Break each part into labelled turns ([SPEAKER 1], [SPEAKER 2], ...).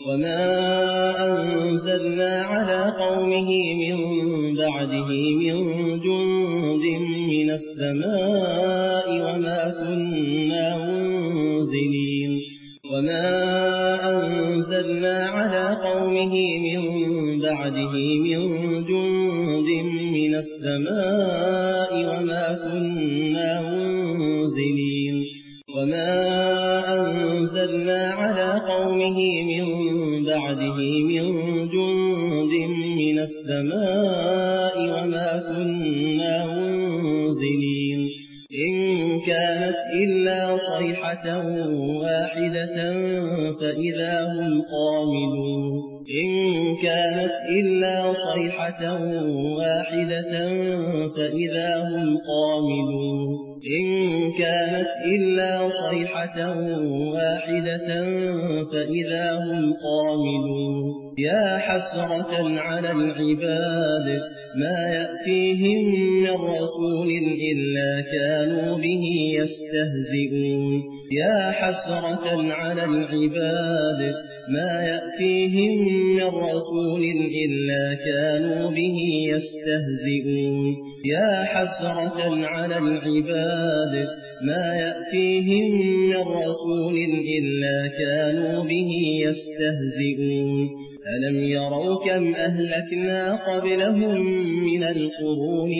[SPEAKER 1] وما أنزلنا على قومه من بعده من جند من السماء وما كنا منزلين وما أنزلنا على قومه من بعده من جند من السماء وما كنا منزلين وما أنزلنا على قومه من بعده من جند من السماء وما كنا منزلين إن كانت إلا صيحة واحدة فإذا هم خامدون إن كانت إلا صيحة واحدة فإذا هم خامدون إن كانت إلا صيحة واحدة فإذا هم خامدون يا حسرة على العباد ما يأتيهم من رسول إلا كانوا به يستهزئون يا حسرة على العباد ما يأتيهم من رسول إلا كانوا به يستهزئون يا حسرة على العباد ما يأتيهم من رسول إلا كانوا به يستهزئون ألم يروا كم أهلكنا قبلهم من القرون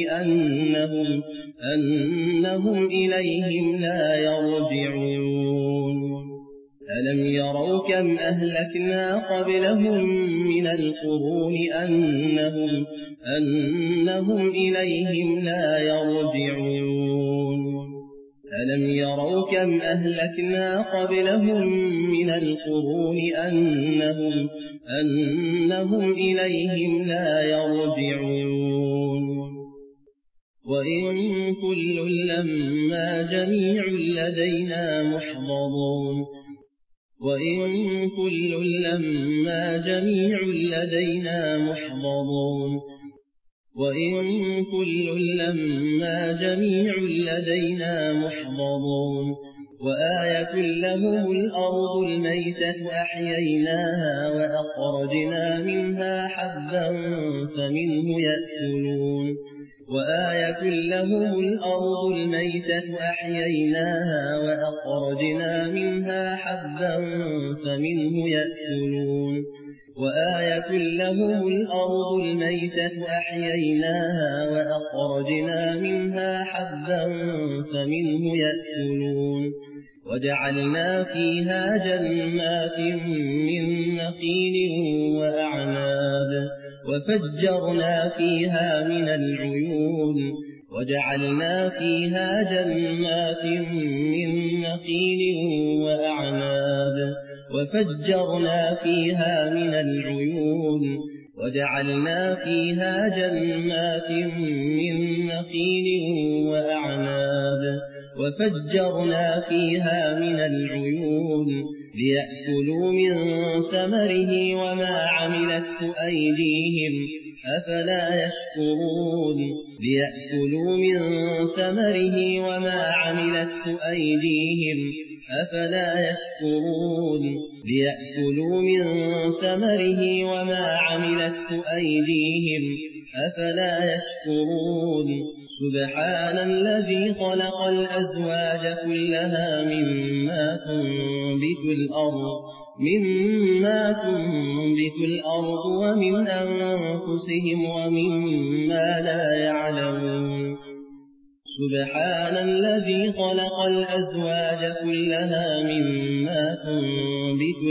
[SPEAKER 1] أنهم إليهم لا يرجعون ألم يروا كم أهلكنا قبلهم من القرون أنهم إليهم لا يرجعون ألم يروا كم أهلكنا قبلهم من القرون أنهم إليهم لا يرجعون وإن كل لما جميع لدينا محضرون وإن كل لما جميع لدينا محضرون وإن كل لما جميع لدينا محضرون وآية لهم الأرض الميتة أحييناها وأخرجنا منها حبا فمنه يأكلون وآية لهم الأرض الميتة أحييناها وأخرجنا منها حبا فمنه يأكلون وآية لهم الأرض الميتة أحييناها وأخرجنا منها حبا فمنه يأكلون وجعلنا فيها جنات من نخيل وأعناب وفجرنا فيها من العيون وجعلنا فيها جنات من نخيل وأعناب وفجرنا فيها من العيون وجعلنا فيها جنات من نخيل وأعناب وفجرنا فيها من العيون ليأكلوا من ثمره وما عملته أيديهم أفلا يشكرون ليأكلوا من ثمره وما عملته أيديهم أفلا يشكرون ليأكلوا من ثمره وما عملته أيديهم أفلا يشكرون سبحان الذي خلق الأزواج كلها مما تنبت الأرض ومن أنفسهم ومما لا يعلمون سبحان الذي خلق الأزواج كلها مما تنبت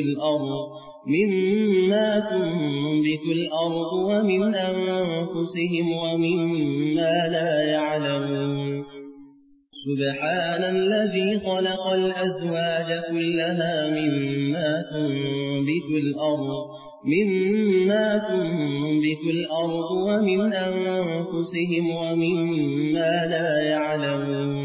[SPEAKER 1] الأرض ومن أنفسهم ومما لا يعلمون سبحان الذي خلق الأزواج كلها مما تنبت الأرض ومن أنفسهم ومما لا يعلمون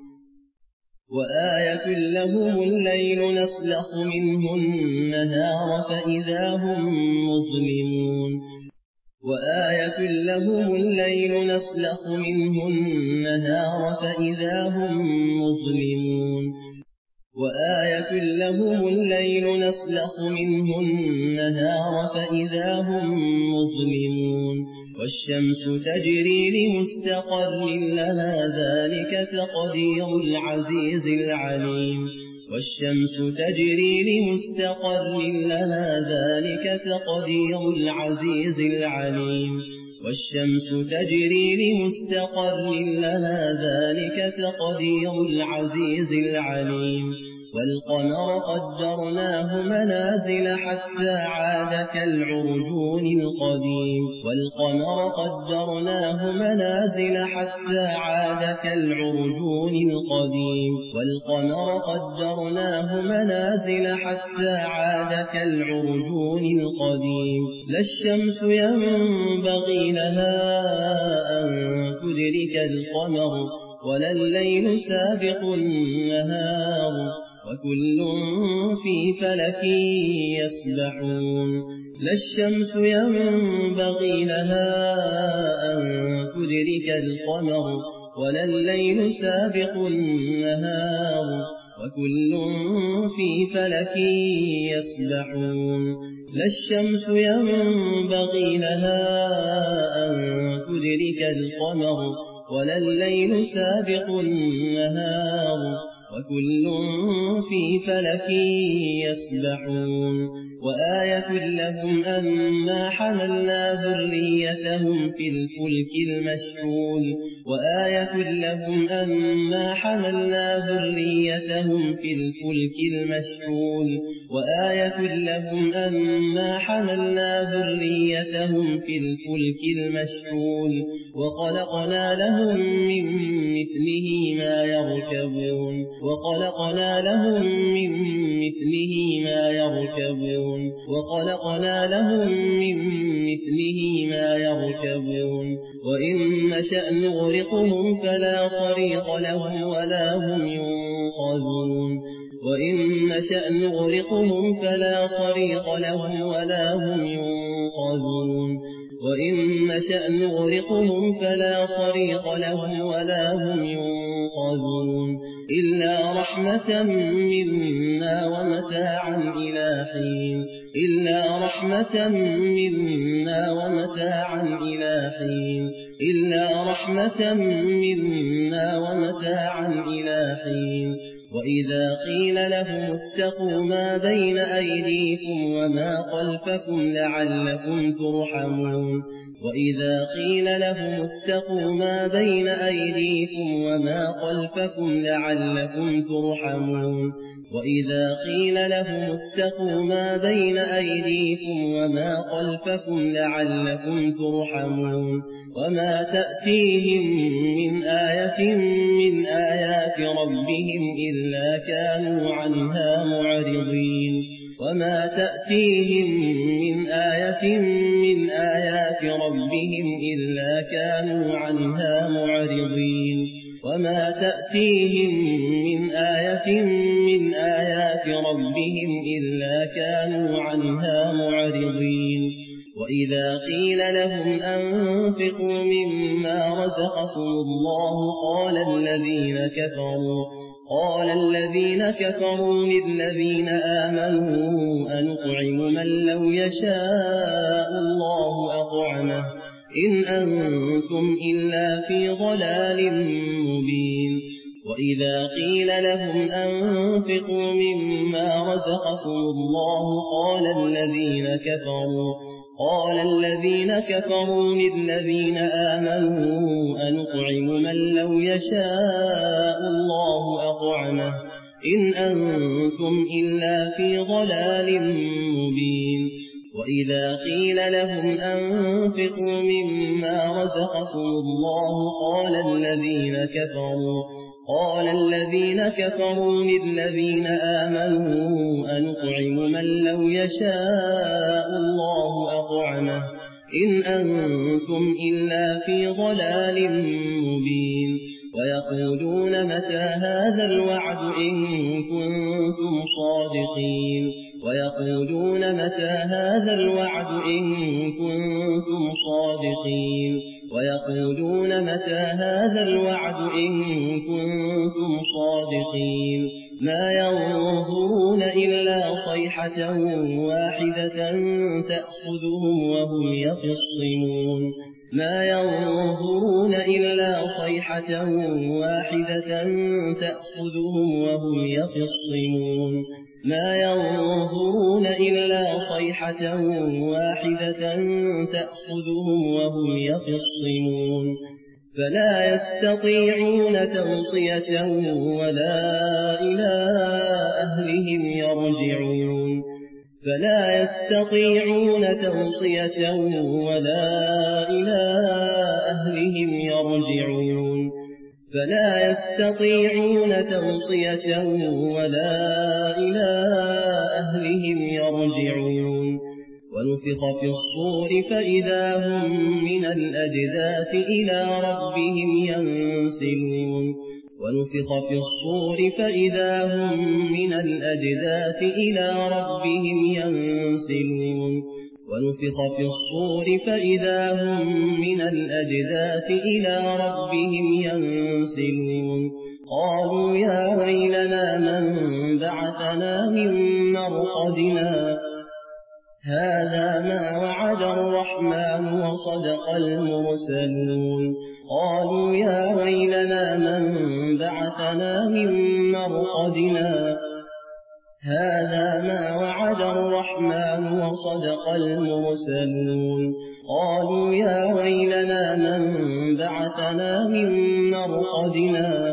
[SPEAKER 1] وآية لهم الليل نسلخ منه النهار فإذا هم مظلمون وآية لهم الليل نسلخ منه النهار فإذا هم مظلمون وآية لهم الليل نسلخ منه النهار فإذا هم مظلمون والشمس تجري لمستقر لها ذلك تقدير العزيز العليم والشمس تجري لمستقر لها ذلك تقدير العزيز العليم والشمس تجري لمستقر لها ذلك تقدير العزيز العليم والقمر قدرناه منازل حتى عاد كالعرجون القديم والقمر قدرناه منازل حتى عاد كالعرجون القديم والقمر قدرناه منازل حتى عاد كالعرجون القديم لا الشمس ينبغي لها أن تدرك القمر ولا الليل سابق النهار وكل في فلك يسبحون لا الشمس ينبغي لها أن تدرك القمر ولا الليل سابق النهار وكل في فلك يسبحون لا الشمس ينبغي لها أن تدرك القمر ولا الليل سابق النهار وكل في فلك يسبحون وآية لهم أنا حملنا ذريتهم في الفلك المشحون وآية لهم أنا حملنا ذريتهم في الفلك المشحون وآية لهم أنا حملنا ذريتهم في الفلك المشحون وخلقنا لهم من مثله ما يركبون وخلقنا لهم من مثله ما يركبون وخلقنا لهم من مثله ما يركبون وإن نشأ نغرقهم فلا صريخ لهم ولا هم ينقذون وإن نشأ نغرقهم فلا صريخ لهم ولا هم ينقذون وإن نشأ نغرقهم فلا صريخ لهم ولا هم ينقذون إلا رحمة منا ومتاعا إلى حين إلا رحمة منا ومتاعا إلى حين إلا رحمة منا ومتاعا إلى حين وإذا قيل لهم اتقوا ما بين أيديكم وما خلفكم لعلكم ترحمون وإذا قيل لهم اتقوا ما بين أيديكم وما خلفكم لعلكم ترحمون وإذا قيل لهم اتقوا ما بين أيديكم وما خلفكم لعلكم ترحمون وما تأتيهم من آية من آيات ربهم إلا كانوا عنها معرضين وما تأتيهم من آية من آيات ربهم إلا كانوا عنها معرضين وما تأتيهم من آية من آيات ربهم إلا كانوا عنها معرضين وإذا قيل لهم أنفقوا مما رزقكم الله قال الذين كفروا للذين آمنوا أنطعم من لو يشاء الله أطعمه إن أنتم إلا في ضلال مبين وإذا قيل لهم أنفقوا مما رزقكم الله قال الذين كفروا للذين آمنوا أنطعم من لو يشاء الله أطعمه إن أنتم إلا في ضلال مبين وإذا قيل لهم أنفقوا مما رزقكم الله قال الذين كفروا للذين آمنوا أنطعم من لو يشاء الله أطعمه إن أنتم إلا في ضلال مبين ويقولون متى هذا الوعد إن كنتم صادقين ويقولون متى هذا الوعد إن كنتم صادقين ويقولون متى هذا الوعد إن كنتم صادقين ما ينظرون إلا صيحة واحدة تأخذهم وهم يخصمون ما ينظرون إلا صيحة واحدة تأخذهم وهم يخصمون ما ينظرون إلا صيحة واحدة تأخذهم وهم يخصمون فلا يستطيعون توصية ولا إلى أهلهم يرجعون فلا يستطيعون توصية ولا إلى أهلهم يرجعون فلا يستطيعون توصية ولا إلى أهلهم يرجعون ونفخ في الصور فإذا هم من الأجداث إلى ربهم ينسلون ونفخ في الصور فإذا هم من الأجداث إلى ربهم ينسلون ونفخ في الصور فإذا هم من الأجداث إلى ربهم ينسلون قالوا يا ويلنا من بعثنا من مرقدنا هذا ما وعد الرحمن وصدق المرسلون قالوا يا ويلنا من بعثنا من مرقدنا هذا ما وعد الرحمن وصدق المرسلون قالوا يا ويلنا من بعثنا من مرقدنا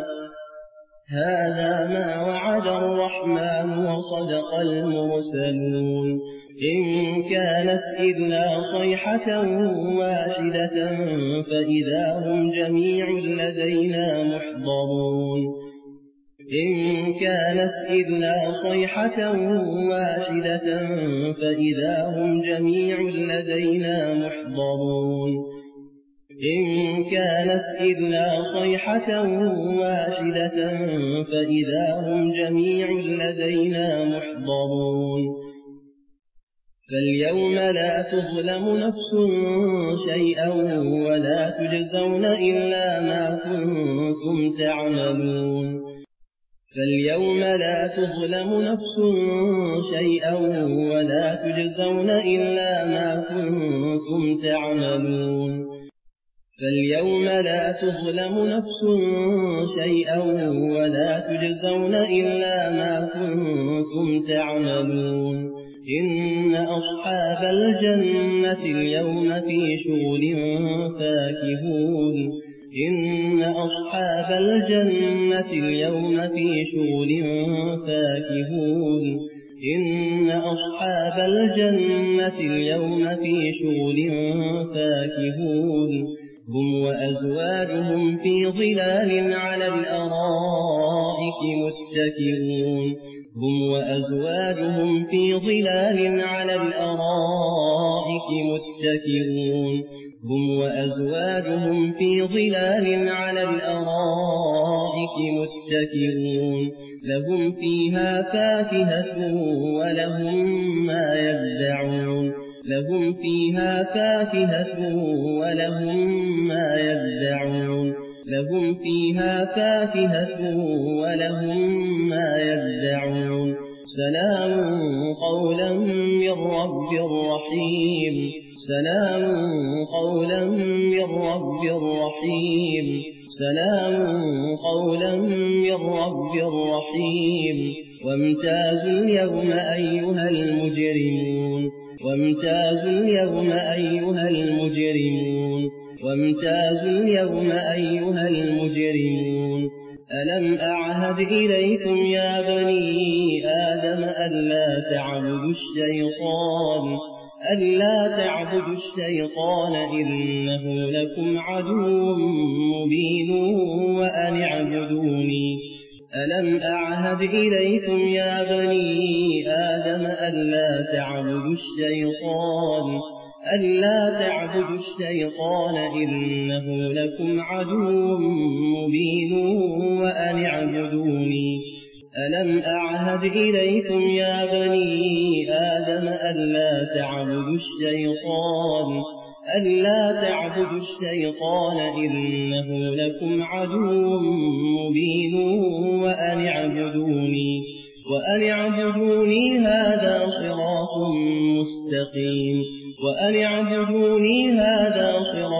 [SPEAKER 1] هذا ما وعد الرحمن وصدق المرسلون إن كانت إلا صيحة واحدة فإذا هم جميع لدينا محضرون إن كانت إلا صيحة واحدة فإذا هم جميع لدينا محضرون إن كانت إلا صيحة واحدة فإذا هم جميع لدينا محضرون فاليوم لا تظلم نفس شيئا ولا تجزون إلا ما كنتم تعملون فاليوم لا تظلم نفس شيئا ولا تجزون إلا ما كنتم تعملون فاليوم لا تظلم نفس شيئا ولا تجزون إلا ما كنتم تعملون إن أصحاب الجنة اليوم في شغل فاكهون إن أصحاب الجنة اليوم في شغل فاكهون إن أصحاب الجنة اليوم في شغل فاكهون هم وأزواجهم في ظلال على الأرائك متكئون هم وأزواجهم في ظلال على الأرائك متكئون هم وأزواجهم في ظلال على الأرائك متكئون لهم فيها فاكهة ولهم ما يدعون لهم فيها فاكهة ولهم ما يدعون لهم فيها فاكهة ولهم ما يدعون سلام قولا من رب رحيم سلام قولا من رب رحيم سلام قولا من رب رحيم وامتازوا اليوم أيها المجرمون وامتازوا اليوم أيها المجرمون وامتازوا اليوم أيها المجرمون ألم أعهد إليكم يا بني آدم ألا تعبدوا الشيطان إنه لكم عدو مبين وأن اعبدوني ألم أعهد إليكم يا بني آدم ألا تعبدوا الشيطان إنه لكم عدو مبين وأن اعبدوني ألم أعهد إليكم يا بني آدم ألا تعبدوا ألا تعبدوا الشيطان إنه لكم عدو مبين وأن اعبدوني هذا صراط مستقيم وأن اعبدوني هذا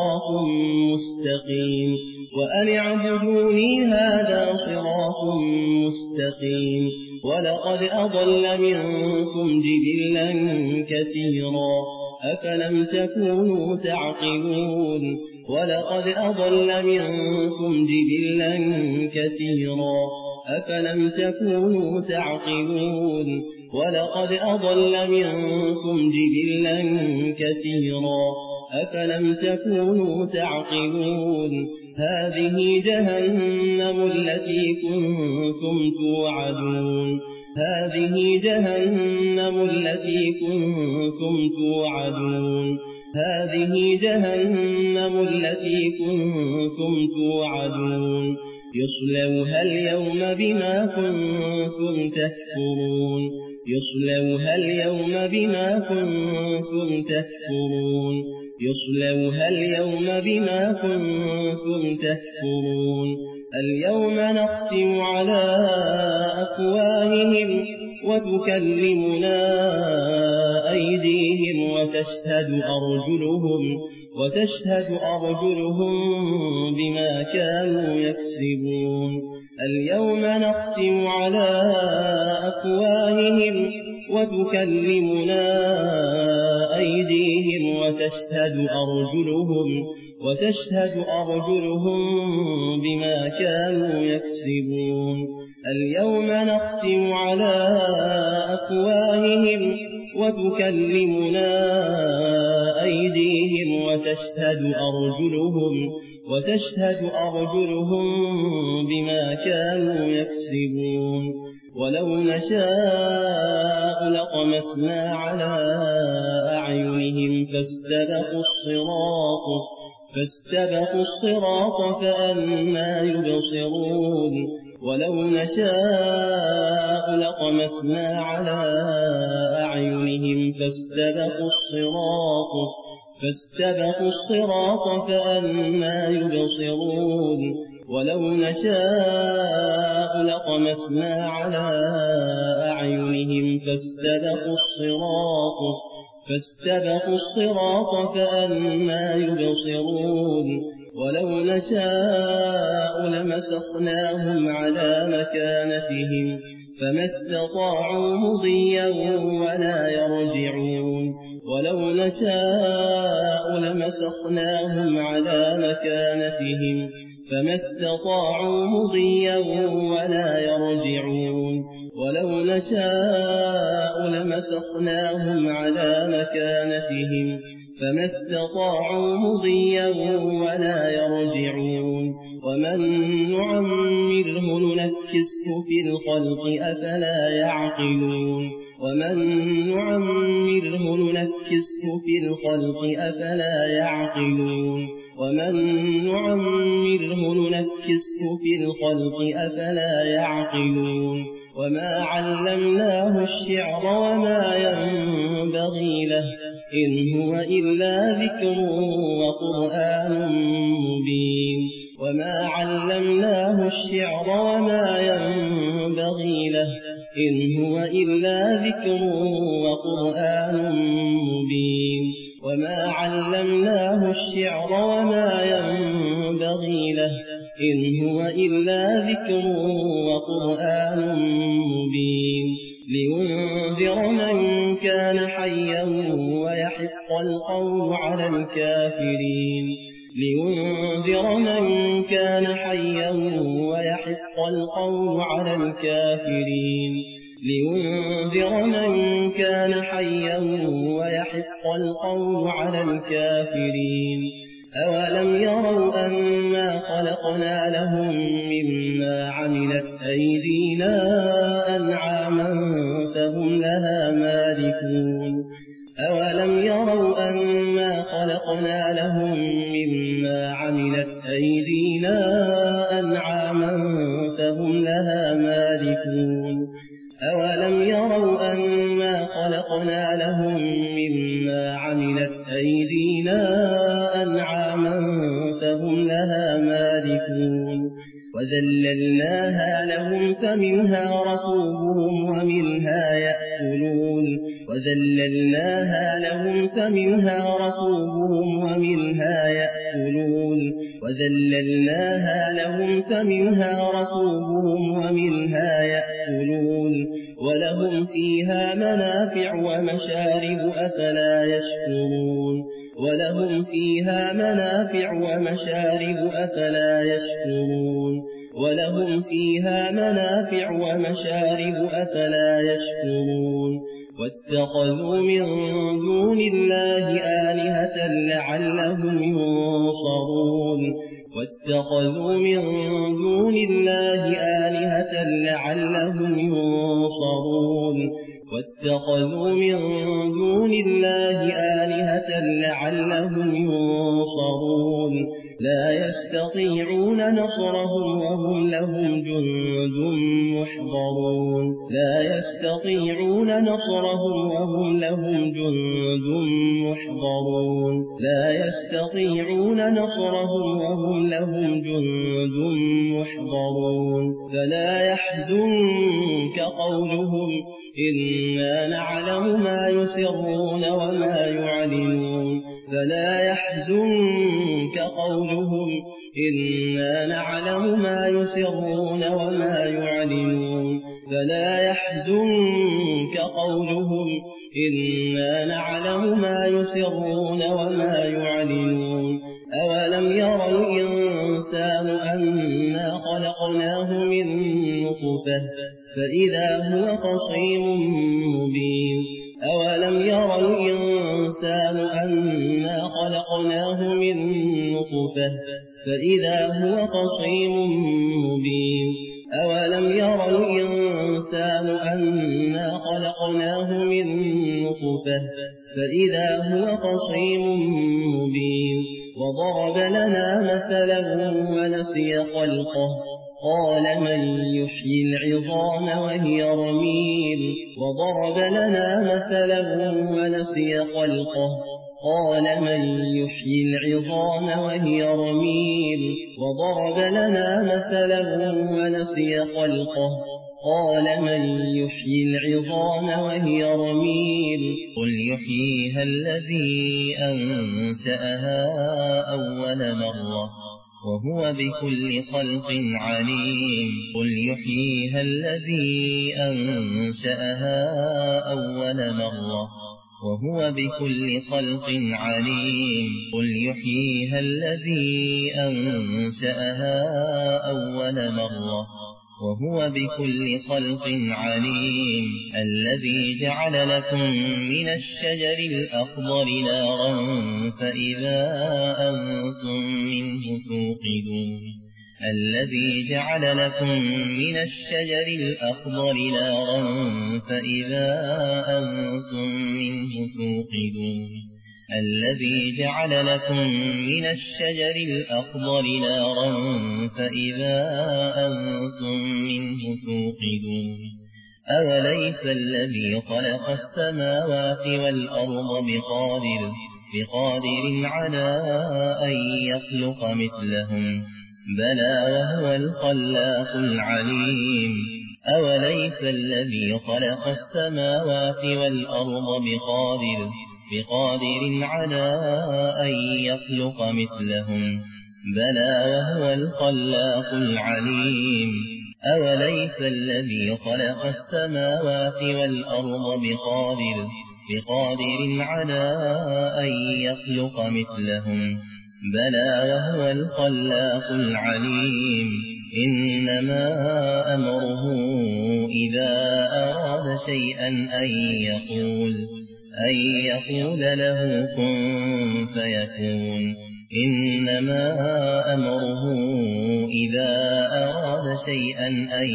[SPEAKER 1] صراط مستقيم ولقد أضل منكم جبلا كثيرا أفلم تكونوا تعقلون ولقد أضل منكم جبلا كثيرا أفلم تكونوا تعقلون ولقد أضل منكم جبلا كثيرا أفلم تكونوا تعقلون هذه جهنم التي كنتم توعدون هذه جهنم التي كنتم توعدون يصلوها اليوم بما كنتم تكفرون اليوم نختم على أفواههم وتكلمنا أيديهم وتشهد أرجلهم بما كانوا يكسبون اليوم نختم على أفواههم وتكلمنا أيديهم وتشهد أرجلهم بما كانوا يكسبون اليوم نختم على أفواههم وتكلمنا أيديهم وتشهد أرجلهم بما كانوا يكسبون ولو نشاء لطمسنا على أعينهم فاستبقوا الصراط فأنى يبصرون ولو نشاء لطمسنا على أعينهم فاستبقوا الصراط فأنى يبصرون ولو نشاء لطمسنا على أعينهم فاستبقوا الصراط فأنى يبصرون ولو نشاء لمسخناهم على مكانتهم فما استطاعوا مضيا ولا يرجعون ولو نشاء لمسخناهم على مكانتهم فما استطاعوا مضيا ولا يرجعون ولو نشاء لمسخناهم على مكانتهم فما استطاعوا مضيا ولا يرجعون ومن نعمره ننكسه في الخلق أفلا يعقلون وما علمناه الشعر وما ينبغي له إن هو إلا ذكر وقرآن مبين لينذر من كان حيا ويحق القول على الكافرين أولم يروا أنا خلقنا لهم مما عملت أيدينا أنعاما فهم لها مالكون أولم يروا أنا خلقنا لهم مما عملت أيدينا أنعاما فهم لها مالكون أولم يروا أنا خلقنا لهم مما عملت أيدينا فمنها ركوبهم ومنها يأكلون وذللناها لهم فمنها ركوبهم ومنها يأكلون وذللناها لهم فمنها ركوبهم ومنها يأكلون ولهم فيها منافع ومشارب أفلا يشكرون ولهم فيها منافع ومشارب أفلا يشكرون ولهم فيها منافع ومشارب أفلا يشكرون واتخذوا من دون الله آلهة لعلهم ينصرون واتخذوا من دون الله آلهة لعلهم ينصرون واتخذوا من دون الله آلهة لعلهم ينصرون لا يستطيعون نصرهم وهم لهم جند محضرون لا يستطيعون نصرهم وهم لهم جند محضرون لا يستطيعون نصرهم وهم لهم جند محضرون فلا يحزنك قولهم إنا نعلم ما يسرون وما يعلنون فلا يحزنك قولهم إنا نعلم ما يسرون وما يعلنون فلا يحزنك قولهم إنا نعلم ما يسرون وما يعلنون أولم ير الإنسان أنا خلقناه من نطفة فإذا هو خصيم مبين أولم ير الإنسان أنا خلقناه من نطفة فإذا هو خصيم مبين أولم ير الإنسان أنا خلقناه من نطفة فإذا هو خصيم مبين وضرب لنا مثلا ونسي خلقه قال من يحيي العظام وهي رميم وضرب لنا مثلا ونسي خلقه قال من يحيي العظام وهي رميم وضرب لنا مثلا ونسي خلقه قال من يحيي العظام وهي رميم
[SPEAKER 2] قل يحييها الذي أنشأها أول مرة وهو بكل خلق عليم قل يحييها الذي أنشأها أول مرة وهو بكل خلق عليم قل يحييها الذي أنشأها أول مرة وهو بكل خلق عليم الذي جعل لكم من الشجر الأخضر نارا فإذا أنتم منه توقدون الذي جعل لكم من الشجر الأخضر نارا فإذا أنتم منه توقدون الذي جعل لكم من الشجر الأخضر نارا فإذا أنتم منه توقدون أوليس الذي خلق السماوات والأرض بقادر على أن يخلق مثلهم بلى وهو الخلاق العليم أوليس الذي خلق السماوات والأرض بقادر على أن يخلق مثلهم بلى وهو الخلاق العليم أوليس الذي خلق السماوات والأرض بقادر على أن يخلق مثلهم بلى وهو الخلاق العليم إنما أمره إذا أراد شيئا أن يقول له كن فيكون إنما أمره إذا أراد شيئا أن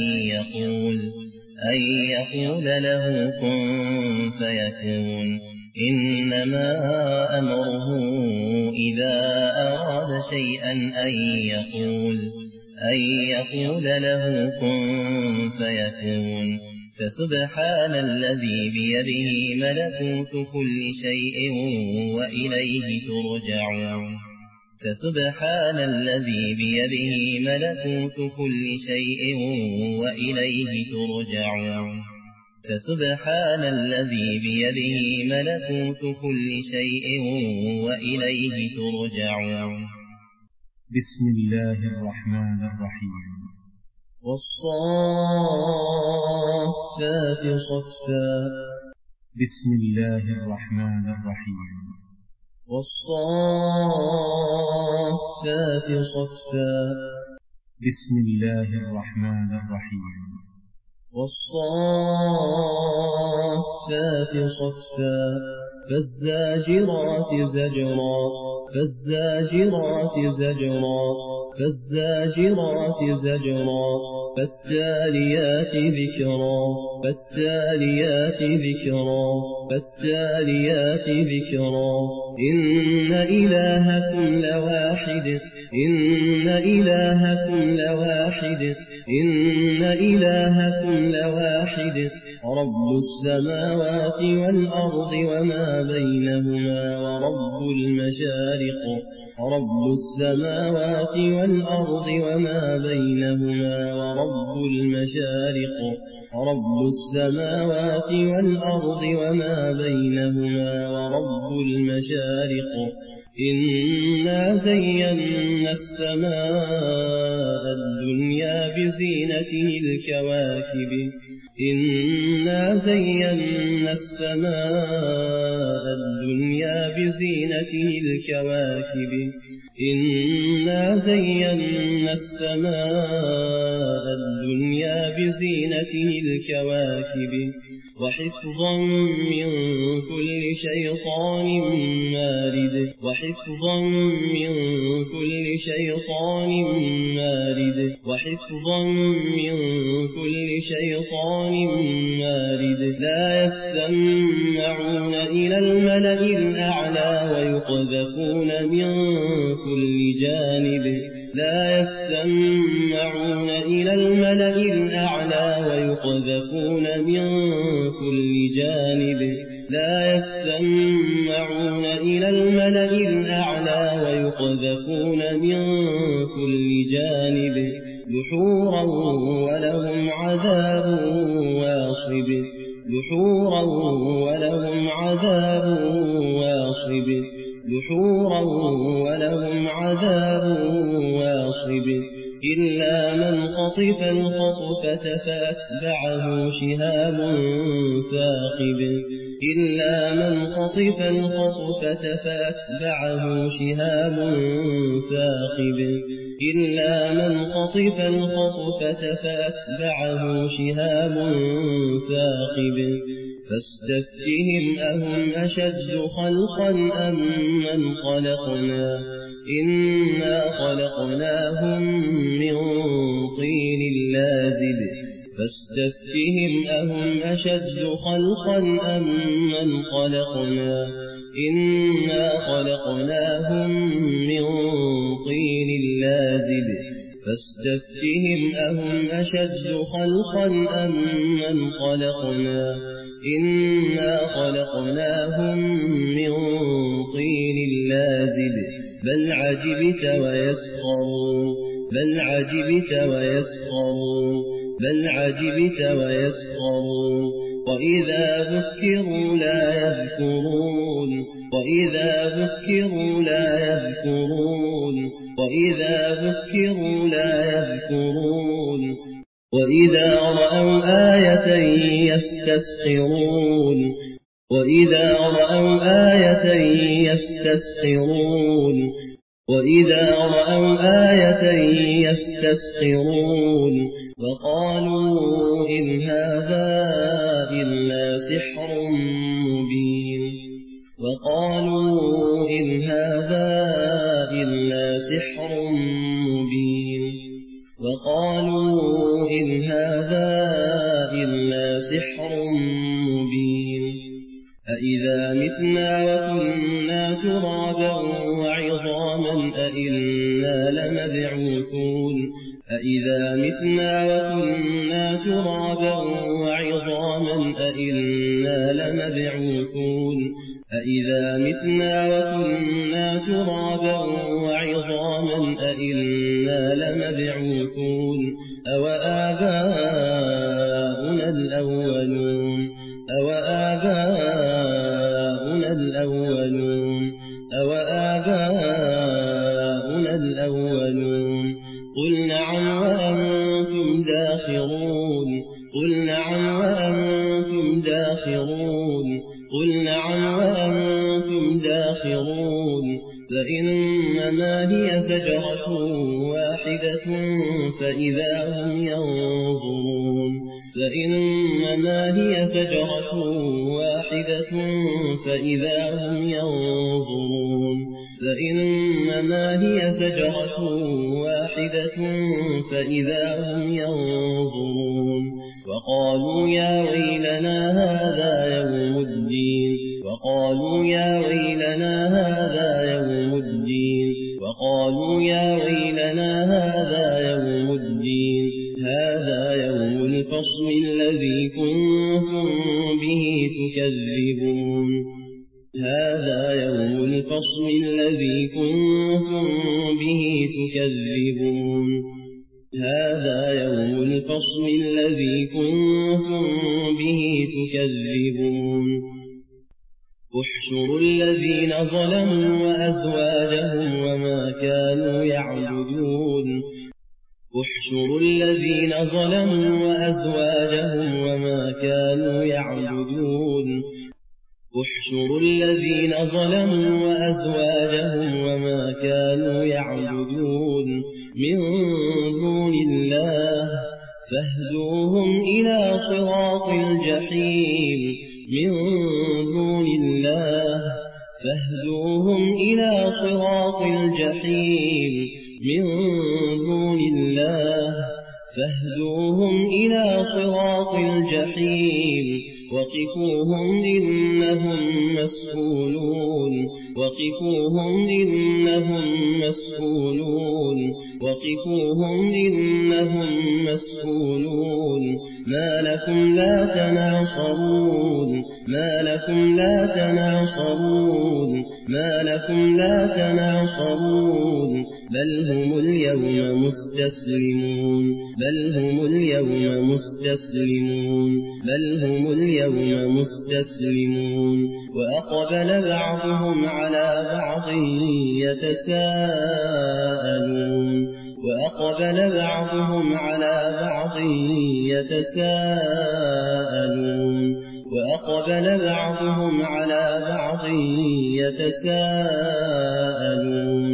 [SPEAKER 2] يقول له كن فيكون إنما أمره إذا أراد شيئا أن يقول له كن فيكون فسبحان الذي بيده ملكوت كل شيء وإليه ترجعون فسبحان الذي بيده ملكوت كل شيء وإليه ترجعون فسبحان الذي بيده ملكوت كل شيء وإليه ترجعون.
[SPEAKER 3] بسم الله الرحمن الرحيم.
[SPEAKER 1] والصافات صفا.
[SPEAKER 3] بسم الله الرحمن الرحيم.
[SPEAKER 1] والصافات صفا.
[SPEAKER 3] بسم الله الرحمن الرحيم.
[SPEAKER 1] والصافات صفا. فالزاجرات زجرا. فالزاجرات زجرا. فالزاجرات زجرا. فالتاليات ذكرا. فالتاليات ذكرا. فالتاليات ذكرا. إن إلهكم لواحد. إن إلهكم لواحد. إن إلهكم لواحد. رب السماوات والأرض وما بينهما ورب المشارق. رب السماوات والأرض وما بينهما ورب المشارق. رب السماوات والأرض وما بينهما ورب المشارق. إنا زينا السماء الدنيا بزينة الكواكب. إنا زينا السماء الدنيا بزينة الكواكب. إنا زينا السماء الدنيا بزينة الكواكب. وحفظا من كل شيطان مارد. وحفظا من كل شيطان مارد. وحفظا من كل شيطان مارد. لا يستمعون إلى الملأ الأعلى ويقذفون من كل جانب. لا يستمعون إلى الملأ الأعلى ويقذفون من كل جانب. لا يستمعون إلى الملأ الأعلى ويقذفون من كل جانب. دحورا ولهم عذاب واصب. دحورا ولهم عذاب واصب. دحورا ولهم عذاب واصب. إلا من خطف الخطفة فأتبعه شهاب ثاقب. إلا من خطف الخطفة فأتبعه شهاب ثاقب. إلا من خطف الخطفة فأتبعه شهاب ثاقب. فاستفتهم أهم أشد خلقا أم من خلقنا. إنا خلقناهم من طين لازب. فاستفتهم أهم أشد خلقا أم من خلقنا. إنا خلقناهم من طين لازب. فاستفتهم أهم أشد خلقا أم من خلقنا. إنا خلقناهم من طين لازب. بل عجبت ويسخرون. بل عجبت ويسخرون. بل عجبت ويسخرون. وإذا ذكروا لا يذكرون. وإذا ذكروا لا يذكرون. وإذا ذكروا لا يذكرون. وإذا رأوا آية يستسخرون. وإذا رأوا آية يستسخرون. وإذا رأوا آية يستسخرون. وقالوا إن هذا إلا سحر مبين. وقالوا إن هذا إلا سحر مبين. وقالوا إن هذا إلا سحر مبين. أإذا متنا وكنا ترابا وعظاما أإنا لمبعوثون. أإذا متنا وكنا ترابا وعظاما أإنا لمبعوثون. أإذا متنا وكنا ترابا وعظاما أإنا لمبعوثون أوآباؤنا الأولون أوآباؤنا الأولون أوآباؤنا الأولون قل نعم وأنتم داخرون قل نعم وأنتم داخرون قل نعم وأنتم داخرون فإنما هي زجرة واحدة فإذا هم ينظرون فإنما هي زجرة واحدة فإذا هم ينظرون فإنما هي زجرة واحدة فإذا هم ينظرون وقالوا يا ويلنا هذا يوم الدين وقالوا يا ويلنا هذا يوم الدين وقالوا يا ويلنا هذا يوم الدين هذا يوم الفصل الذي كنتم به تكذبون هذا يوم الفصل الذي كنتم به تكذبون هذا يوم الفصل الذي كنتم به تكذبون احشروا الذين ظلموا وأزواجهم وما كانوا يعبدون احشروا الذين ظلموا وأزواجهم وما كانوا يعبدون احشروا الذين ظلموا وأزواجهم وما كانوا يعبدون من دون الله فاهدوهم إلى صراط الجحيم من دون الله فاهدوهم إلى صراط الجحيم من دون الله فاهدوهم إلى صراط الجحيم وقفوهم إنهم مسؤولون وقفوهم إنهم مسؤولون وقفوهم إنهم مسؤولون ما لكم لا تناصرون ما لكم لا تناصرون ما لكم لا تناصرون بل هم اليوم مستسلمون بل هم اليوم مستسلمون بل هم اليوم مستسلمون وأقبل بعضهم على بعض يتساءلون وأقبل بعضهم على بعض يتساءلون وأقبل بعضهم على بعض يتساءلون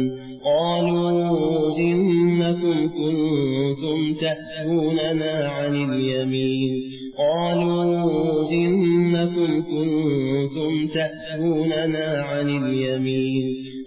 [SPEAKER 1] قالوا إنكم كنتم تأتوننا عن اليمين قالوا إنكم كنتم تأتوننا عن اليمين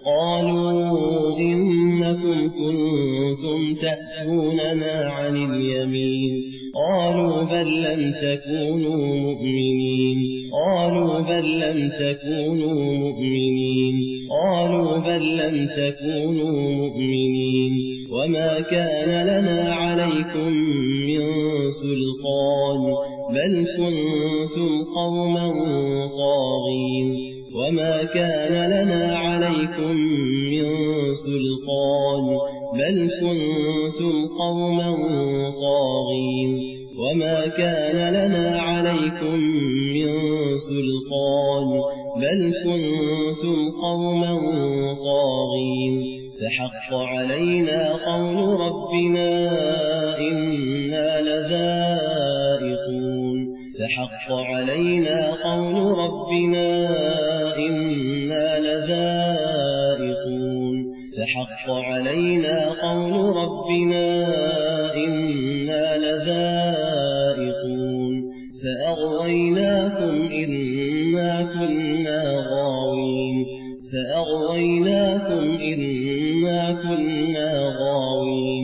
[SPEAKER 1] قالوا إنكم كنتم تأتوننا عن اليمين قالوا بل لم تكونوا مؤمنين قالوا بل لم تكونوا مؤمنين قالوا بل لم تكونوا مؤمنين وما كان لنا عليكم من سلطان بل كنتم قوما طاغين وما كان لنا عليكم من سلطان بل كنتم قوما طاغين وما كان لنا عليكم من سلطان بل كنتم قوما طاغين فحق علينا قول ربنا إنا لذائقون فحق علينا قول ربنا إنا لذائقون فحق علينا قول ربنا إنا لذائقون فأغويناكم إنا كنا غاوين فأغويناكم إنا كنا غاوين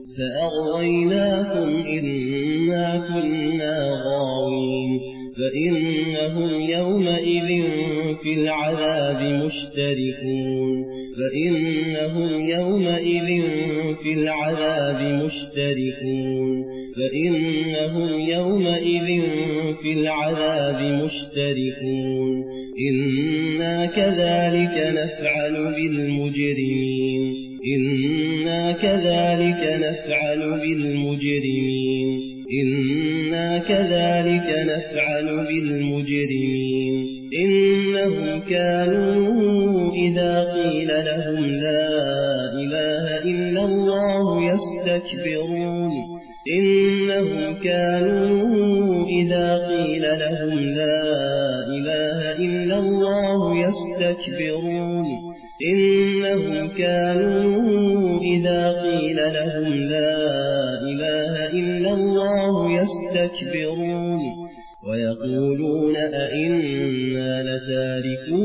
[SPEAKER 1] فأغويناكم إنا كنا غاوين فإنهم يومئذ في العذاب مشتركون فإنهم يومئذ في العذاب مشتركون فإنهم يومئذ في العذاب مشتركون إنا كذلك نفعل بالمجرمين إنا كذلك نفعل بالمجرمين إنا كذلك نفعل بالمجرمين إنهم كانوا إذا قيل لهم لا إله إلا الله يستكبرون إنهم كانوا إذا قيل لهم لا إله إلا الله يستكبرون إنهم كانوا إذا قيل لهم لا إله إلا الله يستكبرون ويقولون أئنا لتاركو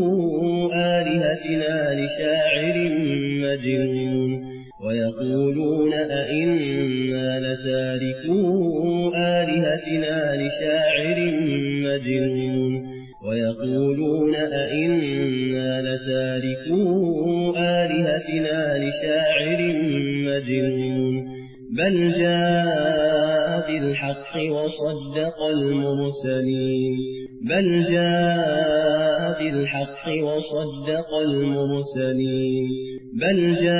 [SPEAKER 1] آلهتنا لشاعر مجنون ويقولون أئنا لتاركو آلهتنا لشاعر مجنون ويقولون أئنا لتاركو آلهتنا لشاعر مجنون بل جاء بالحق وصدق المرسلين بل جاء بالحق وصدق المرسلين بل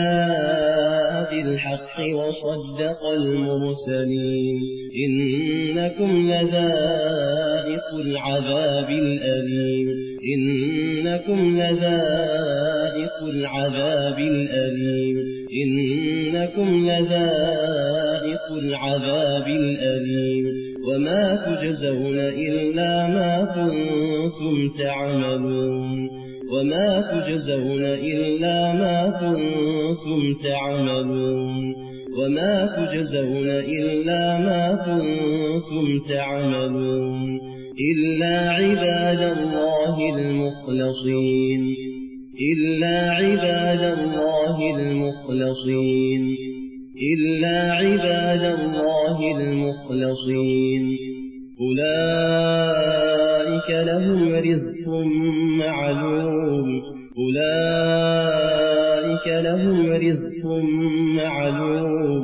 [SPEAKER 1] جاء بالحق وصدق المرسلين إنكم لذائق العذاب الأليم إنكم لذائق العذاب الأليم إنكم لذائق العذاب الأليم وما تجزون إلا ما كنتم تعملون وما تجزون إلا ما كنتم تعملون وما تجزون إلا ما كنتم تعملون إلا عباد الله المخلصين إلا عباد الله المخلصين إلا عباد الله المخلصين أولئك لهم رزق معلوم أولئك لهم رزق معلوم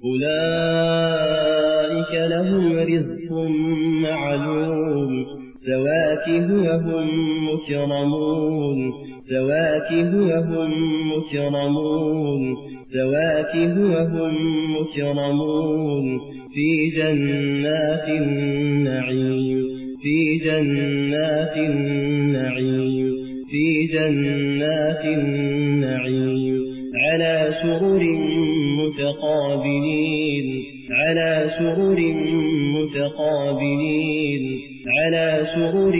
[SPEAKER 1] أولئك لهم رزق معلوم فواكه وهم مكرمون فواكه وهم مكرمون فواكه وهم مكرمون في جنات النعيم في جنات النعيم في جنات النعيم على سرر متقابلين على سرر متقابلين على سرر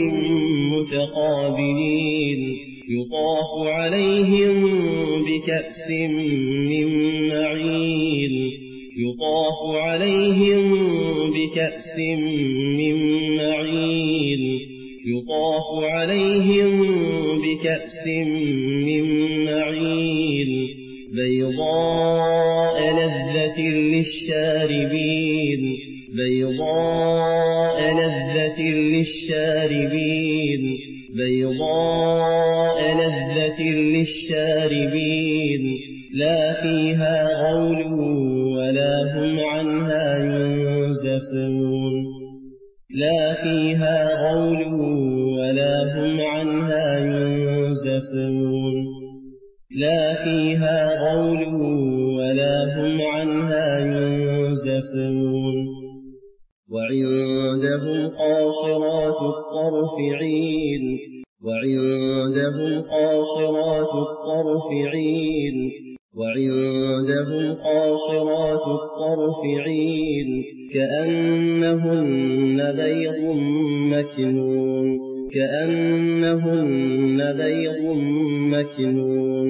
[SPEAKER 1] متقابلين يطاف عليهم بكأس من معين يطاف عليهم بكأس من معين يطاف عليهم بكأس من معين بيضاء لذة للشاربين بيضاء لذة للشاربين بيضاء لذة للشاربين لا فيها غول ولا هم عنها ينزفون لا فيها غول ولا هم عنها ينزفون لا فيها غول ولا هم عنها ينزفون وعندهم قاصرات الطرف عين وعندهم قاصرات الطرف عين وعندهم قاصرات الطرف عين كأنهن بيض مكنون كأنهن بيض مكنون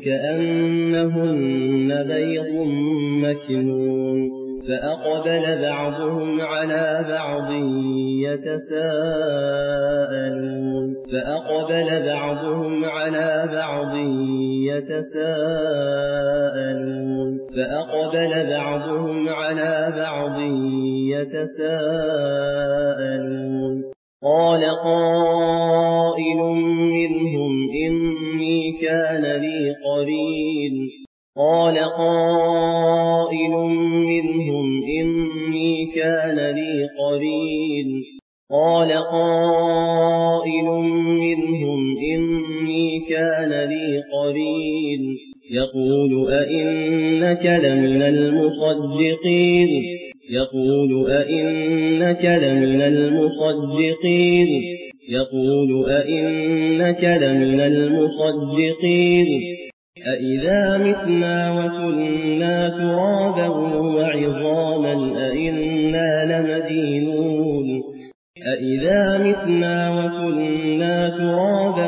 [SPEAKER 1] كأنهن بيض مكنون فأقبل بعضهم على بعض يتساءلون فأقبل بعضهم على بعض يتساءلون فأقبل بعضهم على بعض يتساءلون قال قائل منهم إني كان لي قرين قال قائل منهم إني كان لي قرين قال قائل منهم إني قرين يقول أئنك لمن المصدقين يقول أئنك لمن المصدقين يقول أئنك لمن المصدقين أإذا متنا وكنا ترابا وعظاما أئنا لمدينون أإذا متنا وكنا ترابا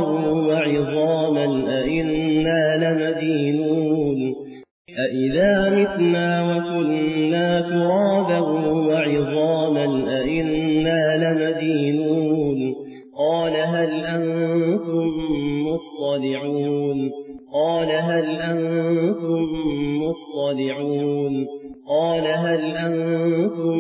[SPEAKER 1] وعظاما أئنا لمدينون أإذا متنا وكنا ترابا وعظاما أئنا لمدينون قال هل أنتم مطلعون قال هل أنتم مطلعون قال هل أنتم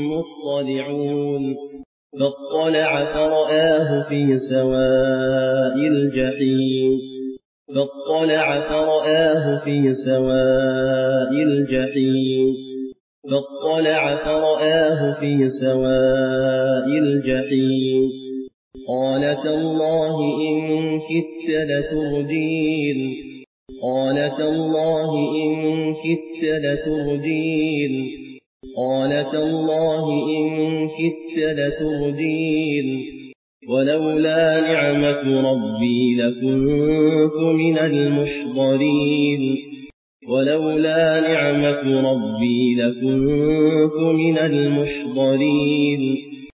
[SPEAKER 1] مطلعون فاطلع فرآه في سواء الجحيم فاطلع فرآه في سواء الجحيم فاطلع فرآه في سواء الجحيم قال تالله إن كدت لتردين قال تالله إن كدت لتردين قال تالله إن كدت لتردين ولولا نعمة ربي لكنت من المحضرين ولولا نعمة ربي لكنت من المحضرين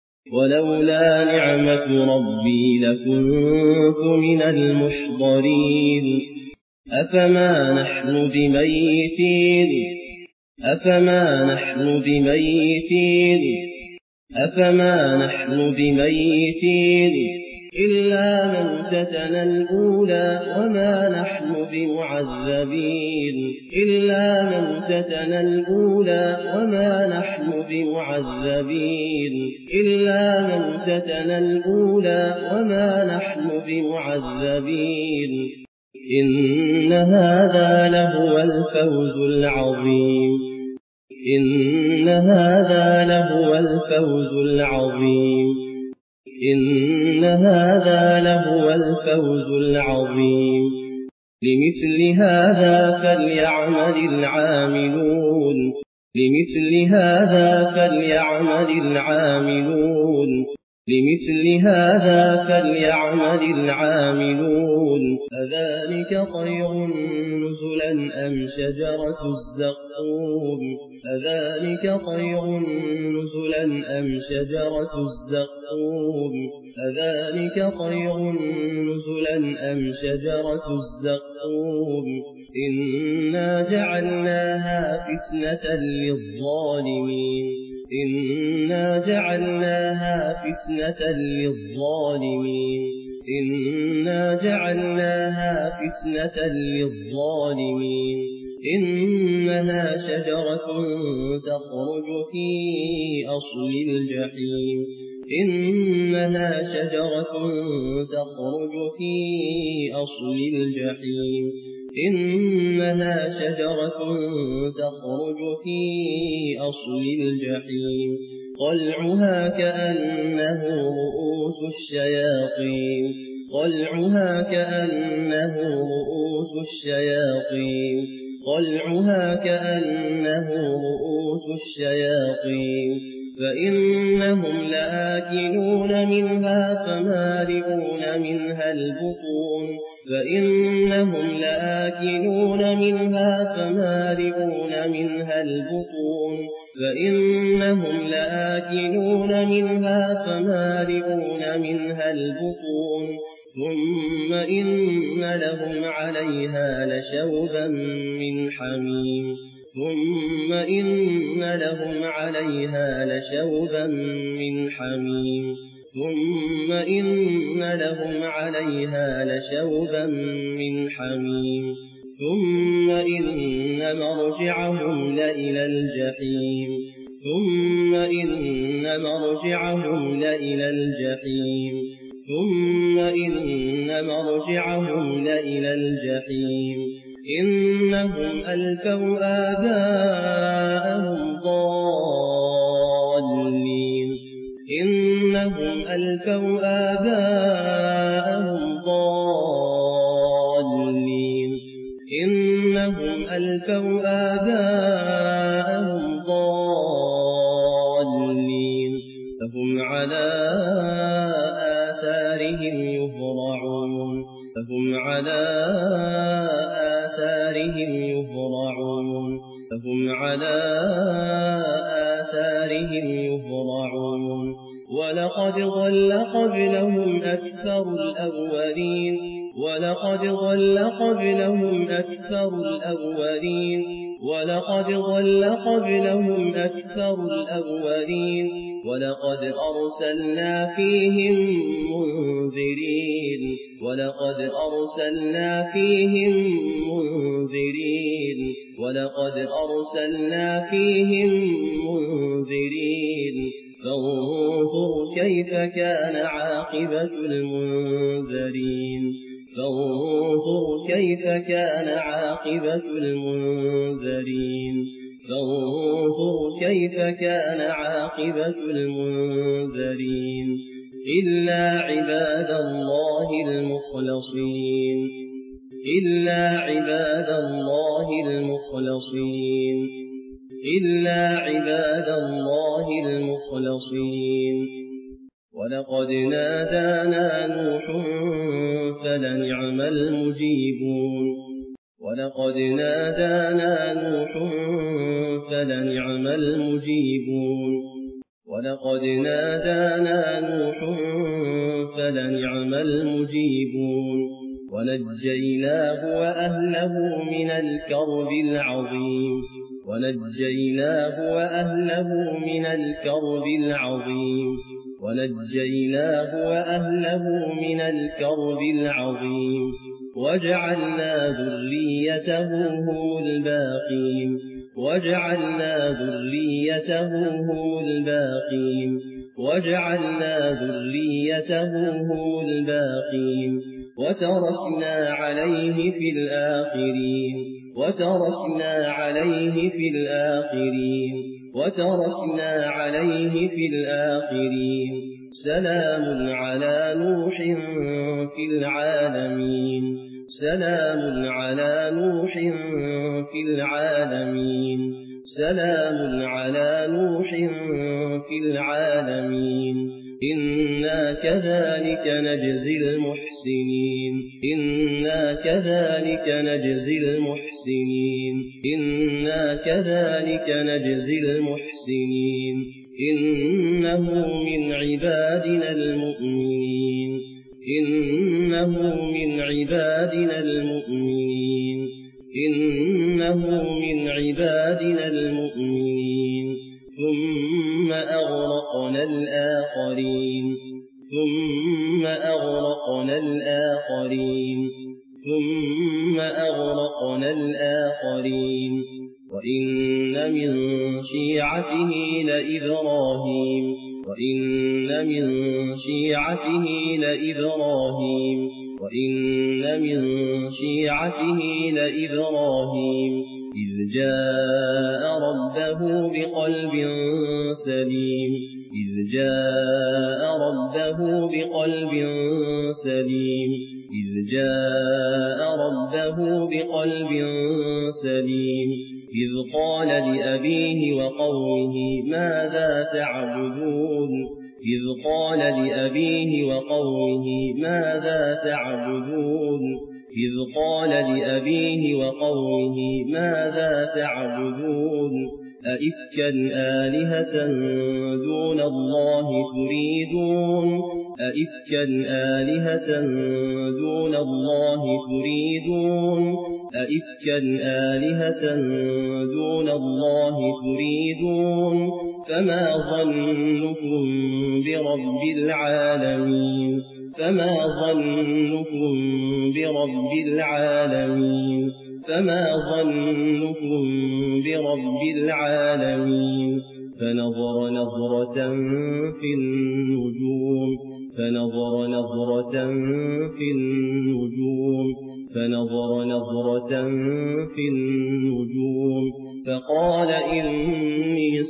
[SPEAKER 1] ولولا نعمة ربي لكنت من المحضرين أفما نحن بميتين أفما نحن بميتين أفما نحن بميتين إلا موتتنا الأولى وما نحن بمعذبين إلا موتتنا الأولى وما نحن بمعذبين إلا موتتنا الأولى وما نحن بمعذبين إن هذا لهو الفوز العظيم إن هذا لهو الفوز العظيم إن هذا لهو الفوز العظيم لمثل هذا فليعمل العاملون لمثل هذا فليعمل العاملون لمثل هذا فليعمل العاملون أذلك خير نزلا أم شجرة الزقوم أذلك خير نزلا أم شجرة الزقوم أذلك خير نزلا أم شجرة الزقوم إنا جعلناها فتنة للظالمين إنا جعلناها فتنة للظالمين إنا جعلناها فتنة للظالمين إنها شجرة تخرج في أصل الجحيم إنها شجرة تخرج في أصل الجحيم إنها شجرة تخرج في أصل الجحيم طلعها كأنه رؤوس الشياطين طلعها كأنه رؤوس الشياطين طلعها كأنه رؤوس الشياطين فإنهم لآكلون منها فمالئون منها البطون فإنهم لآكلون منها فمالئون منها البطون فإنهم لآكلون منها فمالئون منها البطون ثم إن لهم عليها لشوبا من حميم ثم إن لهم عليها لشوبا من حميم ثم إن لهم عليها لشوبا من حميم ثم إن مرجعهم لإلى الجحيم ثم إن مرجعهم لإلى الجحيم ثم إن مرجعهم لإلى الجحيم إنهم ألفوا آباءهم ضالين إنهم ألفوا آباءهم ضالين إنهم ألفوا آباءهم ضالين فهم على آثارهم يهرعون ولقد ضل قبلهم أكثر الأولين ولقد أرسلنا فيهم منذرين فانظر كيف كان عاقبة المنذرين إلا عباد الله المخلصين ولقد نادانا نوح فلنعم المجيبون ونجيناه وأهله من الكرب العظيم وجعلنا ذريته هم الباقين وتركنا عليه في الآخرين سلام على نوح في العالمين إنا كذلك نجزي المحسنين إنه من عبادنا المؤمنين ثم أغرقنا الآخرين وإن من شيعته لإبراهيم إذ جاء ربه بقلب سليم إذ قال لأبيه وقومه ماذا تعبدون أئفكا آلهة دون الله تريدون فما ظنكم برب العالمين فنظر نظرة في النجوم فنظر نظرة في النجوم فقال إني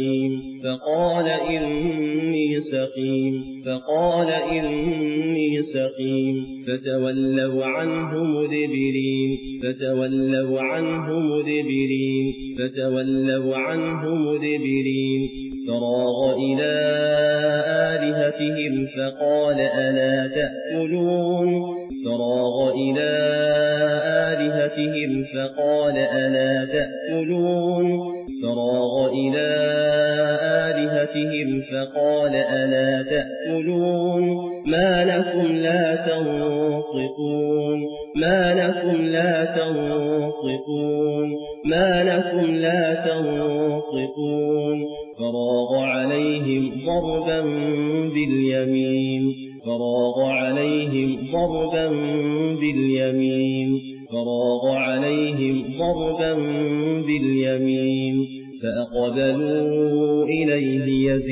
[SPEAKER 1] سقيم فتولوا عنه مدبرين فراغ إلى آلهتهم فقال ألا تأكلون ما لكم لا تنطقون فراغ عليهم ضربا باليمين فأقبلوا إليه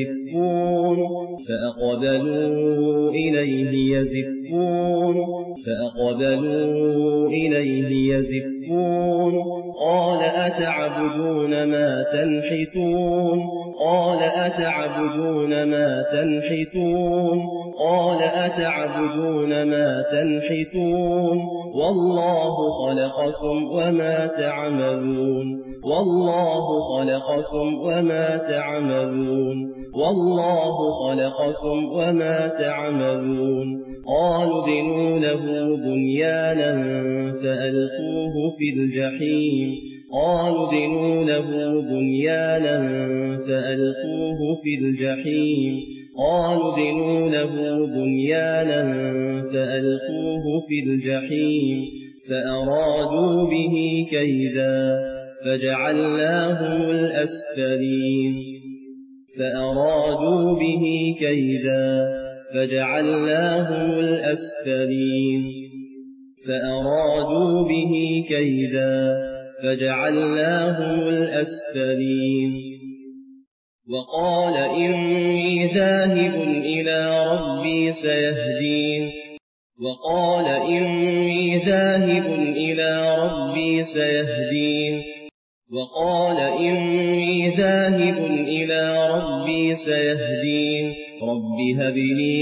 [SPEAKER 1] يزفون قال أتعبدون ما تنحتون والله خلقكم وما تعملون قالوا ابنوا له بنيانا فألقوه في الجحيم فأرادوا به كيدا فجعلناهم الأسفلين وقال إني ذاهب إلى ربي سيهدين رب هب لي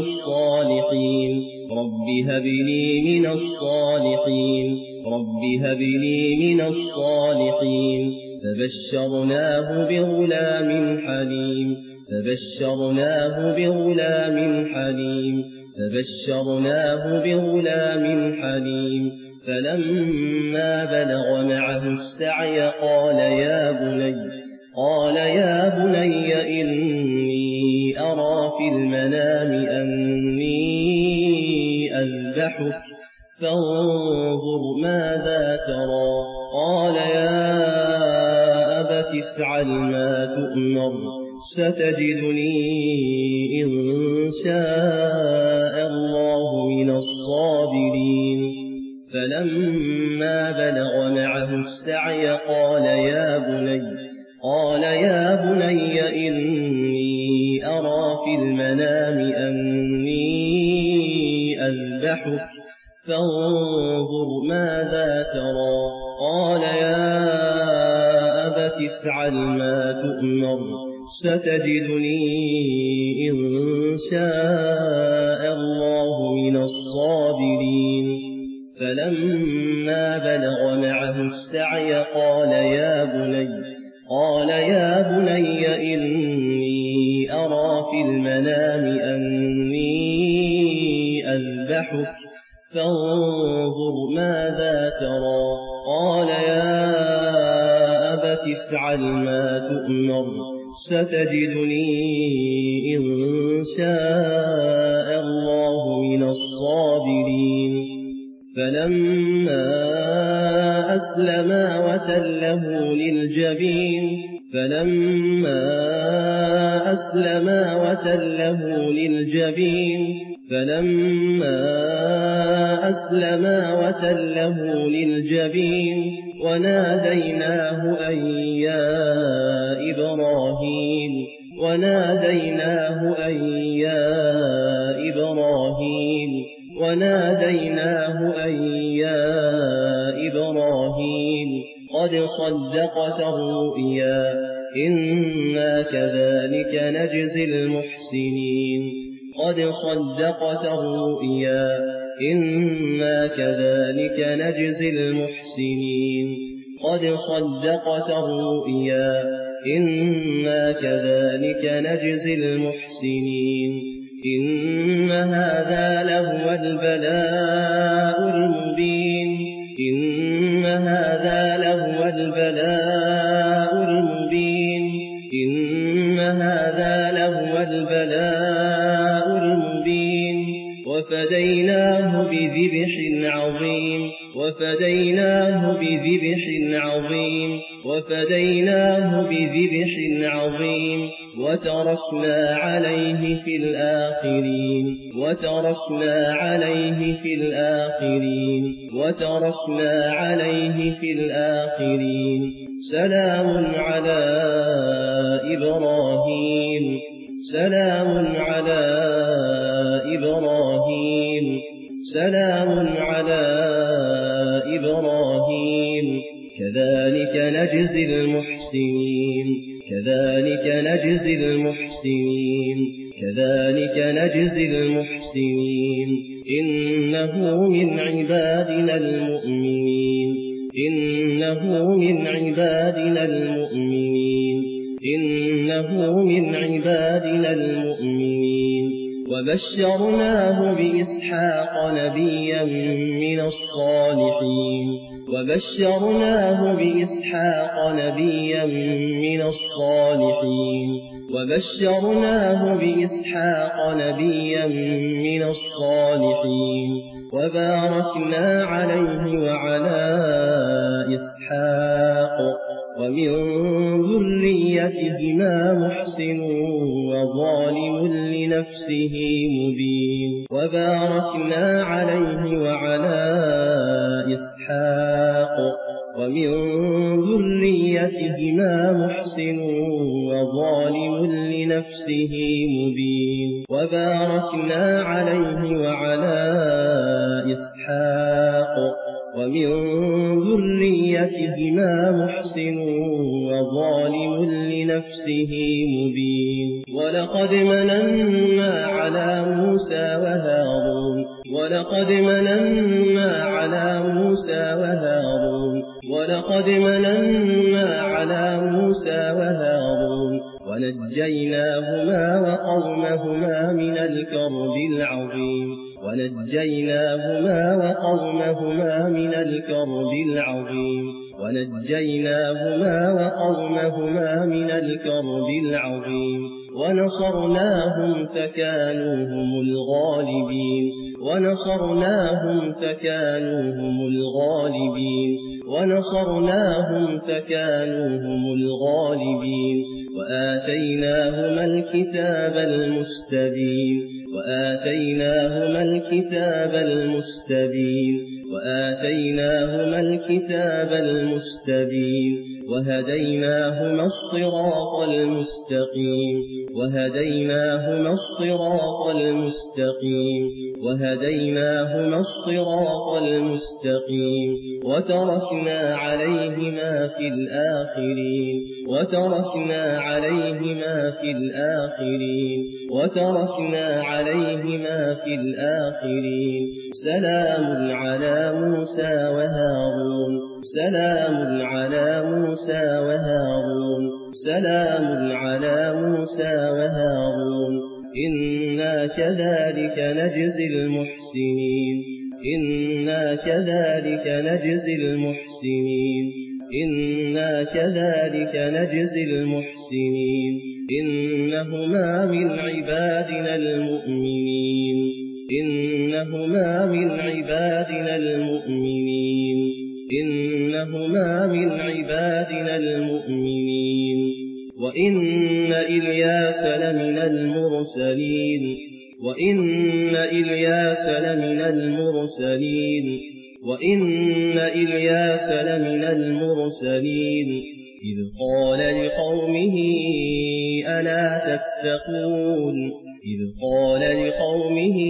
[SPEAKER 1] من الصالحين فبشرناه بغلام حليم فلما بلغ معه السعي قال يا بني إني أرى في المنام أني أذبحك فانظر ماذا ترى قال يا أبت افعل ما تؤمر ستجدني إن شاء الله من الصابرين فلما بلغ معه السعي قال يا بني إني أرى في المنام أني أذبحك فانظر ماذا ترى قال يا أبت افعل ما تؤمر ستجدني إن شاء الله من الصابرين فلما بلغ معه السعي قال يا بني إني أرى في المنام أني أذبحك فانظر ماذا ترى قال يا أبت افعل ما تؤمر ستجدني إن شاء الله من الصابرين فلما أسلما وتله للجبين وناديناه أن يا إبراهيم قد صدقت الرؤيا إنا كذلك نجزي المحسنين قد صدقت الرؤيا إنا كذلك نجزي المحسنين قد صدقت الرؤيا إنا كذلك نجزي المحسنين إن هذا لهو البلاء المبين إن هذا لهو البلاء المبين إن هذا لهو البلاء المبين وفديناه بذبح عظيم وفديناه بذبح عظيم وفديناه بذبح عظيم وتركنا عليه في الآخرين وتركنا عليه في الآخرين وتركنا عليه في الآخرين سلام على إبراهيم سلام على إبراهيم سلام على إبراهيم كذلك نجزي المحسنين كذلك نجزي المحسنين كذلك نجزي المحسنين إنه من عبادنا المؤمنين إنه من عبادنا المؤمنين إنه من عبادنا المؤمنين وبشرناه بإسحاق نبيا من الصالحين وبشرناه بإسحاق نبيا من الصالحين وبشرناه بإسحاق نبيا من الصالحين وباركنا عليه وعلى إسحاق ومن ذريتهما محسن وظالم لنفسه مبين وباركنا عليه وعلى إسحاق ومن ذريتهما محسن وظالم لنفسه مبين وباركنا عليه وعلى إسحاق ومن ذريتهما محسن وظالم لنفسه مبين ولقد مننا على موسى وهارون ولقد مننا على موسى وهارون ولقد مننا على موسى وهارون ونجيناهما وقومهما من الكرب العظيم ونجيناهما وقومهما من الكرب العظيم ونجيناهما وقومهما من الكرب العظيم ونصرناهم فكانوا هم الغالبين ونصرناهم فكانوا هم الغالبين ونصرناهم فكانوا هم الغالبين وآتيناهما الكتاب المستبين وآتيناهما الكتاب المستبين وآتيناهما الكتاب المستبين وهديناهما الصراط المستقيم وهديناهما الصراط المستقيم وهديناهما الصراط المستقيم وتركنا عليهما في الآخرين وتركنا عليهما في الآخرين وتركنا عليهما في الآخرين سلام على موسى وهارون سلام على موسى وهارون سلام على موسى وهارون إنا كذلك نجزي المحسنين إنا كذلك نجزي المحسنين إنا كذلك نجزي المحسنين إنهما من عبادنا المؤمنين إنهما من عبادنا المؤمنين إنهما من عبادنا المؤمنين وإن إلياس لمن المرسلين وإن إلياس لمن المرسلين وإن إلياس لمن المرسلين إذ قال لقومه ألا تتقون إذ قال لقومه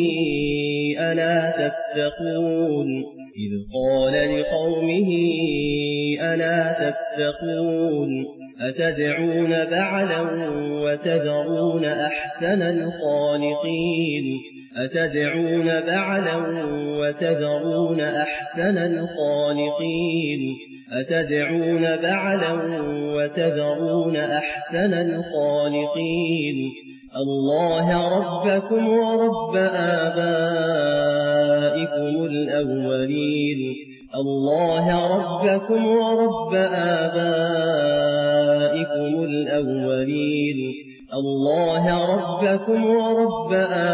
[SPEAKER 1] ألا تتقون إذ قال لقومه ألا تتقون أتدعون بعلا وتذرون أحسن الخالقين أتدعون بعلا وتذرون أحسن الخالقين أتدعون بعلا وتذرون أحسن الخالقين الله ربكم ورب آبائكم الأولين الله ربكم ورب آبائكم الأولين الله ربكم ورب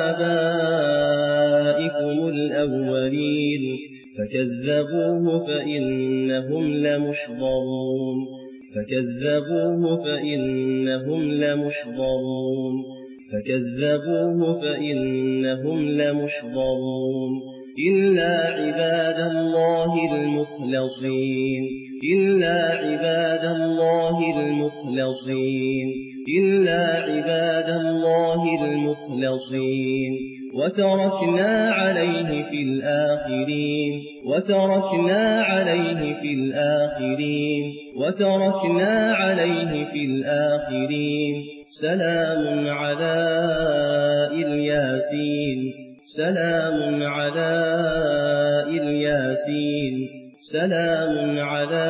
[SPEAKER 1] آبائكم الأولين فكذبوه فإنهم لمحضرون فكذبوه فإنهم لمحضرون فكذبوه فإنهم لمحضرون إلا عباد الله المخلصين إلا عباد الله المخلصين إلا عباد الله المخلصين وتركنا عليه في الآخرين وتركنا عليه في الآخرين وتركنا عليه في الآخرين سلام على الياسين سلام على الياسين سلام على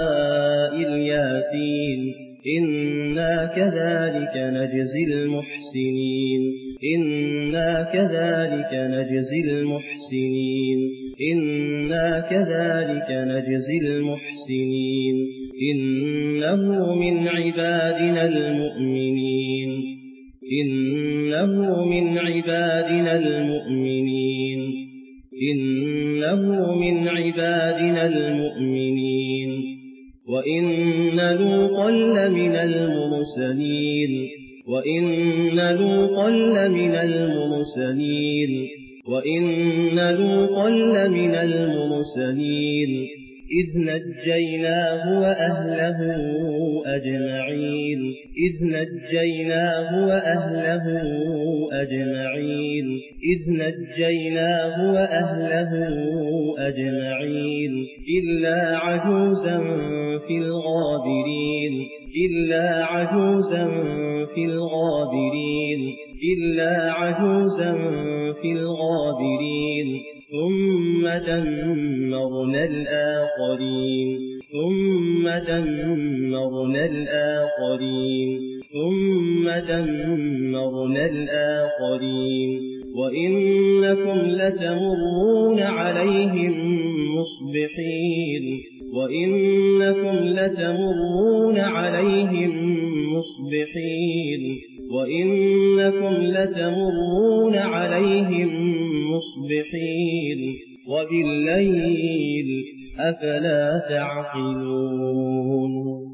[SPEAKER 1] الياسين إنا كذلك نجزي المحسنين إنا كذلك نجزي المحسنين إنا كذلك نجزي المحسنين إنه من عبادنا المؤمنين إنه من عبادنا المؤمنين إنه من عبادنا المؤمنين وإن لوطا لمن المرسلين وإن لوطا لمن المرسلين وإن لوطا لمن المرسلين إذ نجيناه وأهله أجمعين إذ نجيناه وأهله أجمعين إذ نجيناه وأهله أجمعين إلا عجوزا في الغابرين إلا عجوزا في الغابرين إلا عجوزا في الغابرين ثم دمرنا الآخرين ثم دمرنا الآخرين ثم دمرنا الآخرين وإنكم لتمرون عليهم مصبحين وإنكم لتمرون عليهم مصبحين وإنكم لتمرون عليهم مصبحين وبالليل أفلا تعقلون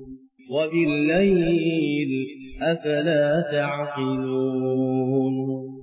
[SPEAKER 1] وبالليل أفلا تعقلون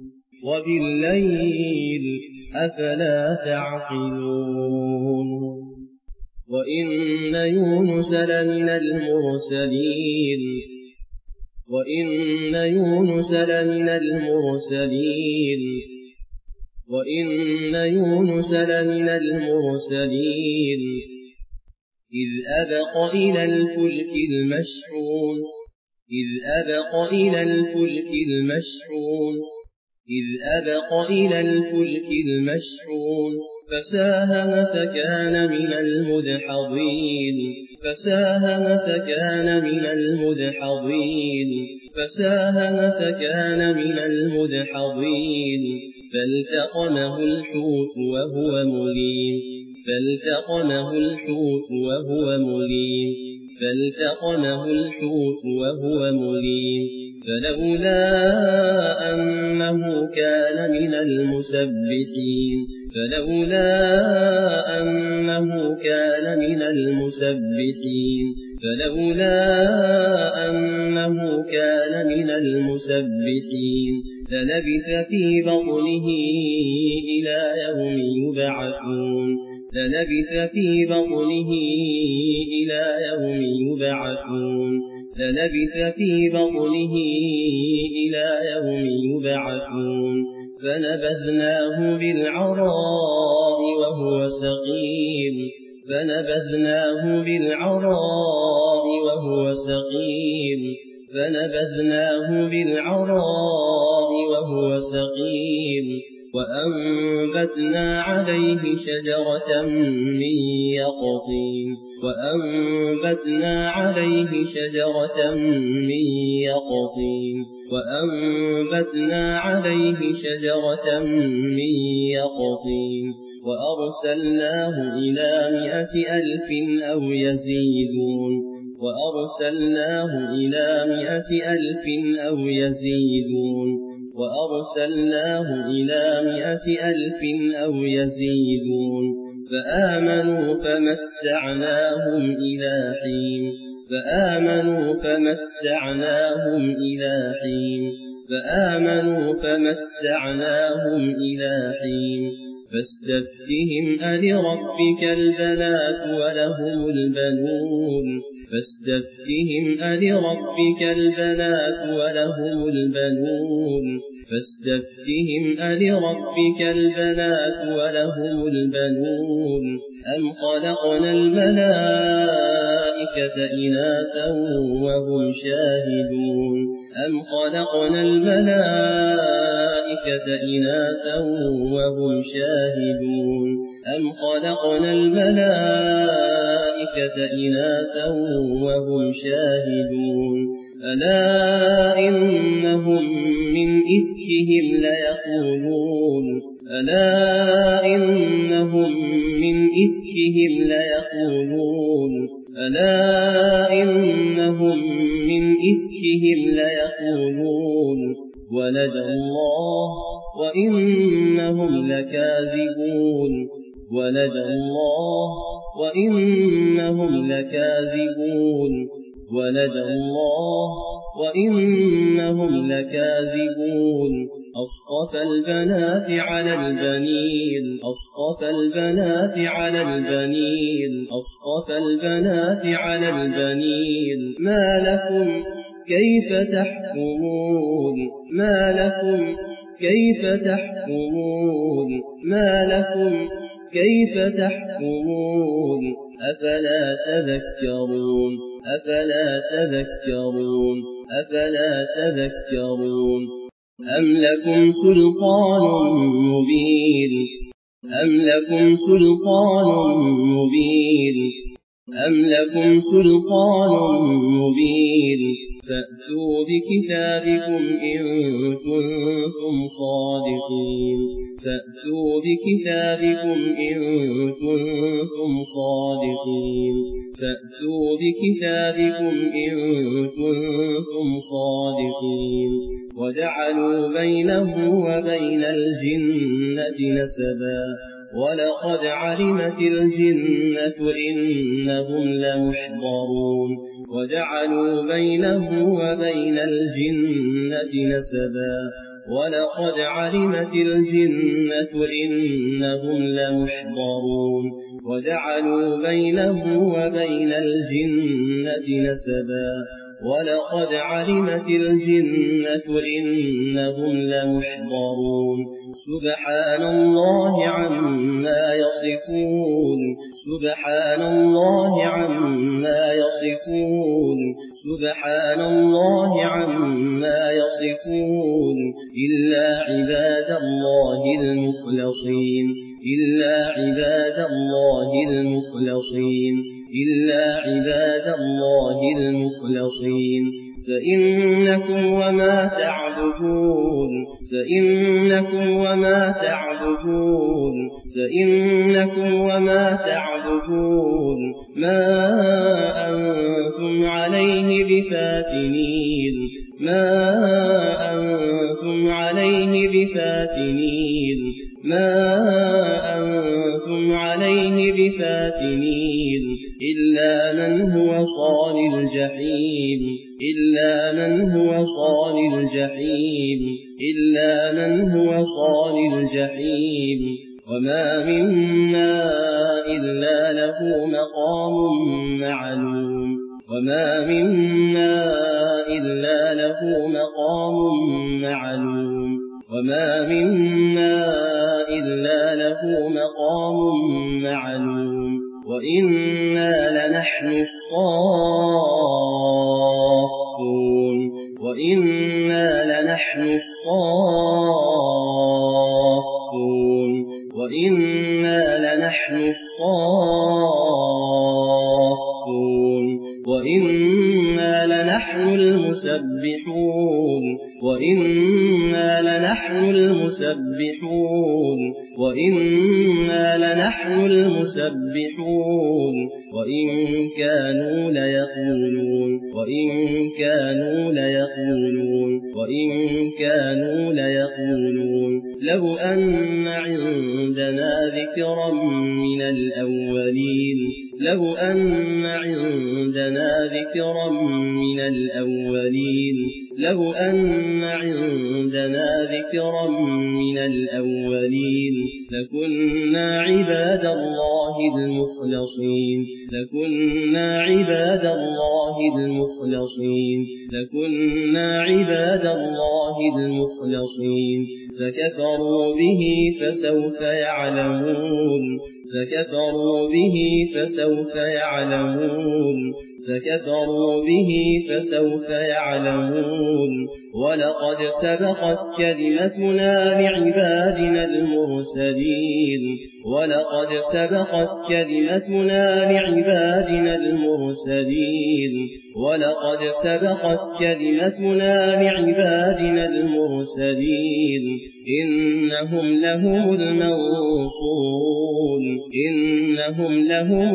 [SPEAKER 1] وبالليل أفلا تعقلون وإن يونس لمن المرسلين وإن يونس لمن المرسلين وإن يونس لمن المرسلين إذ أبق إلى الفلك المشحون إذ أبق إلى الفلك المشحون إذ أبق إلى الفلك المشحون فساهم فكان من المدحضين فساهم فكان من المدحضين فساهم فكان من المدحضين فالتقمه الحوت وهو مليم فالتقمه الحوت وهو مليم فالتقمه الحوت وهو مليم فلولا أنه كان من المسبحين فلولا أنه كان من المسبحين فلولا أنه كان من المسبحين للبث في بطنه إلى يوم يبعثون للبث في بطنه إلى يوم يبعثون للبث في بطنه إلى يوم يبعثون فنبذناه بالعراء وهو سقيم فنبذناه بالعراء وهو سقيم وأنبتنا عليه شجرة من يقطين وأرسلناه إلى 100 ألف أو يزيدون وأرسلناه إلى 100 ألف أو يزيدون فآمنوا فمتعناهم إلى حين فاستفتهم ألربك البنات ولهم البنون أم خلقنا الملائكة إناثا وهم شاهدون ألا إنهم من إفكهم ليقولون ولد الله وإنهم لكاذبون أصطفى البنات على البنين ما لكم كيف تحكمون أفلا تذكرون أم لكم سلطان مبين فأتوا بكتابكم إن كنتم صادقين وجعلوا بينه وبين الجنة نسبا ولقد علمت الجنة إنهم لمحضرون سبحان الله عما يصفون إلا عباد الله المخلصين فإنكم وما تعبدون ما أنتم عليه بفاتنين إلا من هو صال الجحيم وما منا إلا له مقام معلوم وإنا لنحن الصافون وإنا لنحن الصافون وإنا لنحن الصافون وإنا لنحن المسبحون وإنا لنحن المسبحون وإنا لنحن المسبحون وإن كانوا ليقولون وإن كانوا ليقولون وإن كانوا ليقولون لو أن عندنا ذكرا من الأولين لو أن عندنا ذكرا من الأولين لو أن عندنا ذكرا من الأولين لكنا عباد الله المخلصين لكنا عباد الله المخلصين لكنا عباد الله المخلصين فكفروا به فسوف يعلمون فكفروا به فسوف يعلمون فكفروا به فسوف يعلمون ولقد سبقت كلمتنا لعبادنا المرسلين ولقد سبقت كلمتنا لعبادنا المرسلين ولقد سبقت كلمتنا لعبادنا المرسلين إنهم لهم المنصورون إنهم لهم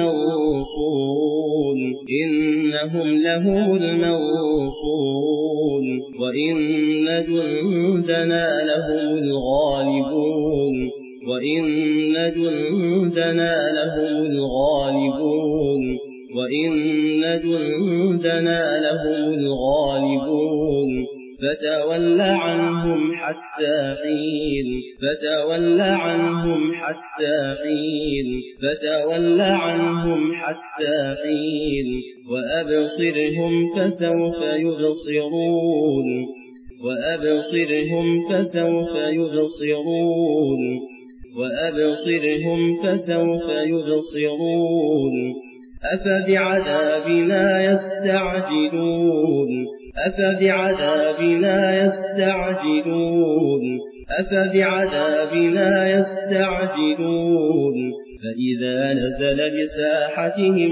[SPEAKER 1] المنصورون إنهم لهم المنصورون وإن جندنا لهم الغالبون وإن جندنا لهم الغالبون وإن جندنا لهم الغالبون فتول عنهم حتى حين فتول عنهم حتى حين فتول عنهم حتى حين وأبصرهم فسوف يبصرون وأبصرهم فسوف يبصرون وأبصرهم فسوف يبصرون أفبعذابنا يستعجلون أفبعذابنا يستعجلون أفبعذابنا يستعجلون فإذا نزل بساحتهم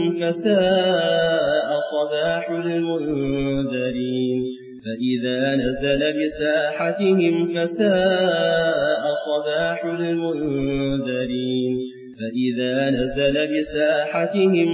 [SPEAKER 1] فساء صباح المنذرين فإذا نزل بساحتهم فساء صباح المنذرين فإذا نزل بساحتهم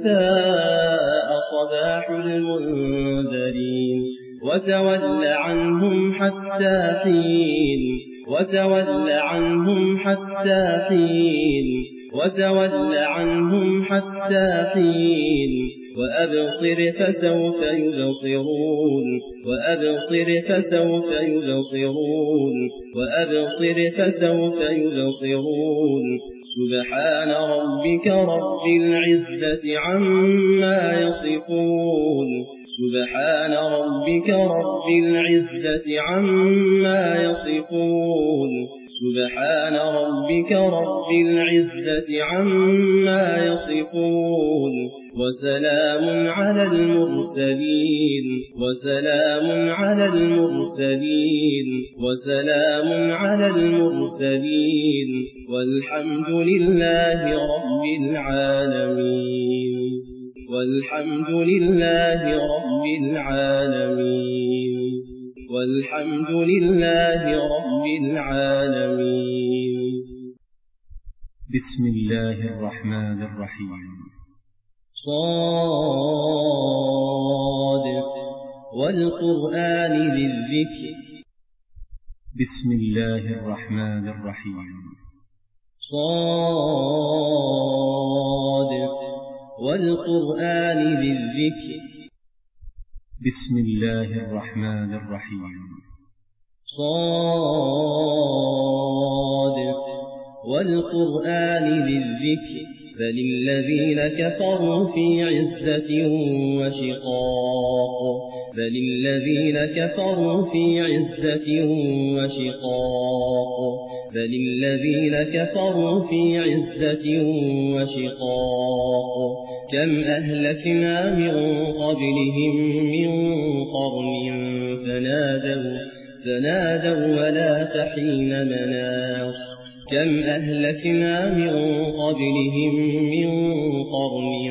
[SPEAKER 1] فساء صباح المنذرين وتول عنهم حتى حين وتول عنهم حتى حين وتول عنهم حتى حين وأبصر فسوف يبصرون وأبصر فسوف يبصرون وأبصر فسوف يبصرون سبحان ربك رب العزة عما يصفون سبحان ربك رب العزة عما يصفون سبحان ربك رب العزة عما يصفون وسلام على المرسلين وسلام على المرسلين وسلام على المرسلين والحمد لله رب العالمين والحمد لله رب العالمين والحمد لله رب العالمين.
[SPEAKER 3] بسم الله الرحمن الرحيم.
[SPEAKER 1] صاد والقرآن ذي الذكر.
[SPEAKER 3] بسم الله الرحمن الرحيم.
[SPEAKER 1] صاد والقرآن ذي الذكر.
[SPEAKER 3] بسم الله الرحمن الرحيم.
[SPEAKER 1] صاد والقرآن ذي الذكر بل الذين كفروا في عزة وشقاق بل الذين كفروا في عزة وشقاق بل الذين كفروا في عزة وشقاق كم أهلكنا من قبلهم من قرن فنادوا ولا تحين مناص كم أهلكنا من قبلهم من قرن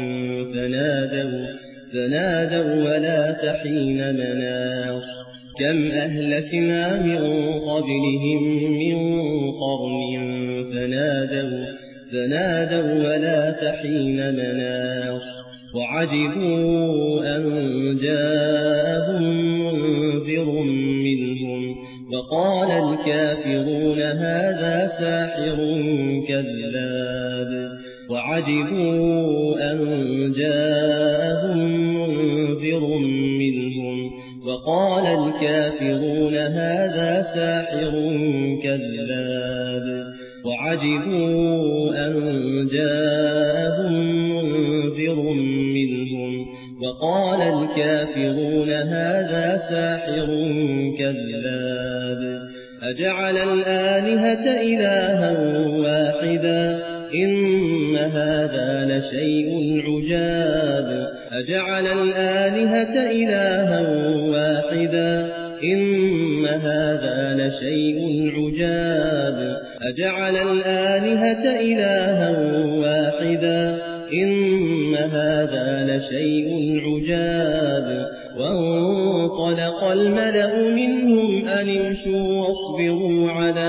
[SPEAKER 1] فنادوا ولا تحين مناص كم أهلكنا من قبلهم من قرن فنادوا ولا تحين مناص وعجبوا أن جاءهم منذر منهم وقال الكافرون هذا ساحر كذاب وعجبوا أن جاءهم منذر منهم وقال الكافرون هذا ساحر كذاب وعجبوا أن جاءهم منذر منهم وقال الكافرون هذا ساحر كذاب أجعل الآلهة إلها واحدا إن هذا لشيء عجاب أجعل الآلهة إلها واحدا إن هذا لشيء عجاب أجعل الآلهة إلها واحدا إن هذا لشيء عجاب وانطلق الملأ منهم أن امشوا واصبروا على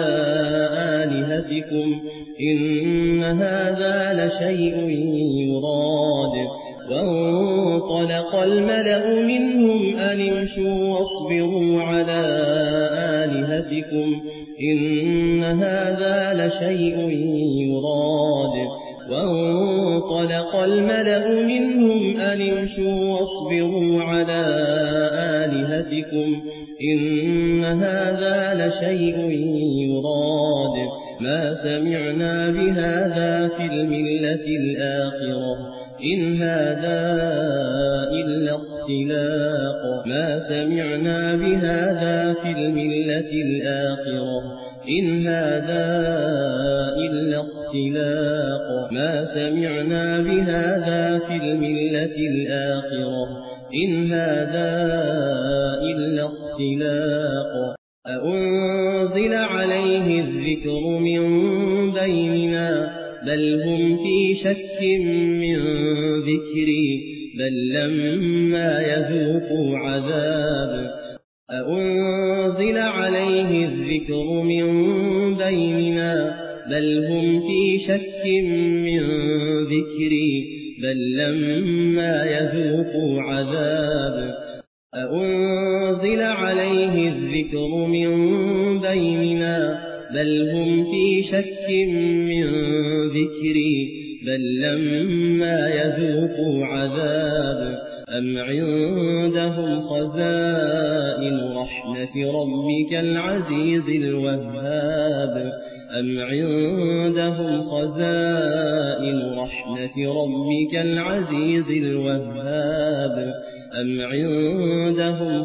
[SPEAKER 1] آلهتكم إن هذا لشيء يراد وانطلق الملأ منهم أن امشوا واصبروا على آلهتكم إن هذا لشيء يراد وانطلق الملأ منهم أن امشوا واصبروا على آلهتكم إن هذا لشيء يراد ما سمعنا بهذا في الملة الآخرة إن هذا إلا اختلاق ما سمعنا بهذا في الملة الآخرة إن هذا إلا اختلاق ما سمعنا بهذا في الملة الآخرة إن هذا إلا اختلاق أأنزل عليه الذكر من بيننا بل هم في شك من ذكري بل لما يذوقوا عذاب أأنزل عليه الذكر من بيننا بل هم في شك من ذكري بل لما يذوقوا عذاب أأنزل عليه الذكر من بيننا بل هم في شك من ذكري بل لما يذوقوا عذاب أم عندهم خزائن رحمة ربك العزيز الوهاب أم عندهم خزائن رحمة ربك العزيز الوهاب أم عندهم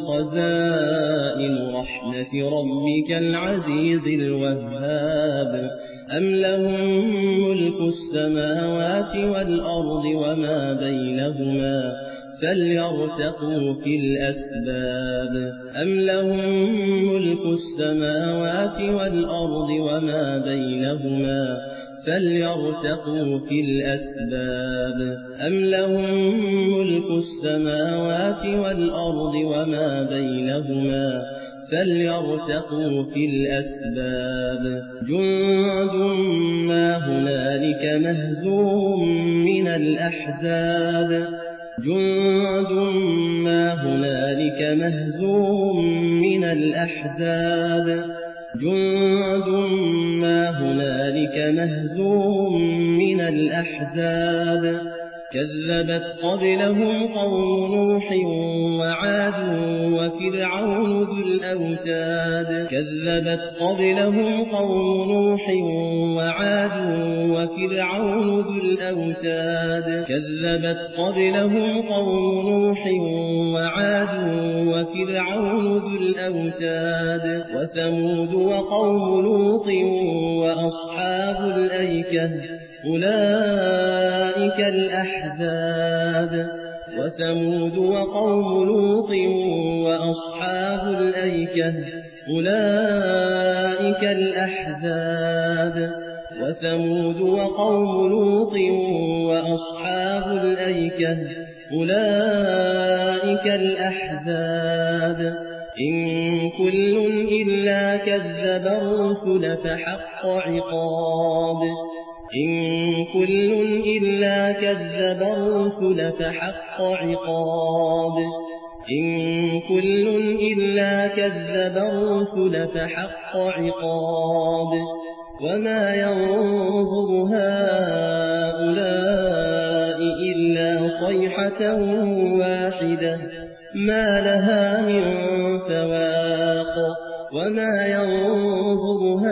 [SPEAKER 1] خزائن رحمة ربك العزيز الوهاب أم لهم ملك السماوات والأرض وما بينهما فليرتقوا في الأسباب أم لهم ملك السماوات والأرض وما بينهما فليرتقوا في الأسباب أم لهم ملك السماوات والأرض وما بينهما فليرتقوا في الأسباب جند ما هنالك مهزوم من الأحزاب جند ما هنالك مهزوم من الأحزاب جند ما هنالك مهزوم من الأحزاب كذبت قبلهم قوم نوح وعاد وفرعون ذو الأوتاد كذبت قبلهم قوم نوح وعاد وفرعون ذو الأوتاد كذبت قبلهم قوم نوح وعاد وفرعون ذو الأوتاد وثمود وقوم لوط وأصحاب الأيكة أولئك الأحزاب وثمود وقوم لوط وأصحاب الأيكة أولئك الأحزاب وثمود وقوم لوط وأصحاب الأيكة أولئك الأحزاب إن كل إلا كذب الرسل فحق عقاب إن كل إلا كذب الرسل فحق عقاب إن كل إلا كذب الرسل فحق عقاب وما ينظر هؤلاء إلا صيحة واحدة ما لها من فواق وما ينظر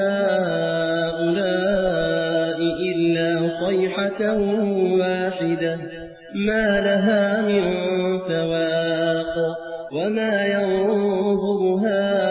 [SPEAKER 1] هؤلاء إلا صيحة واحدة ما لها من فواق وما ينظر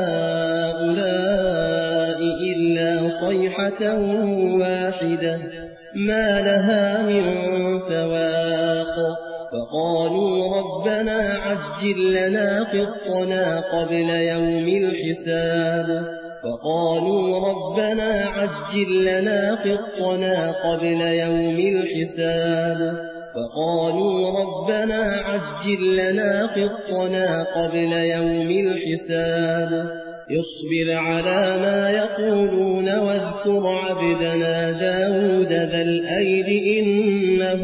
[SPEAKER 1] هؤلاء إلا صيحة واحدة ما لها من فواق فقالوا ربنا عجل لنا قطنا قبل يوم الحساب فقالوا ربنا عجل لنا قطنا قبل يوم الحساب فقالوا ربنا عجل لنا قطنا قبل يوم الحساب اصبر على ما يقولون واذكر عبدنا داود ذا الأيد إنه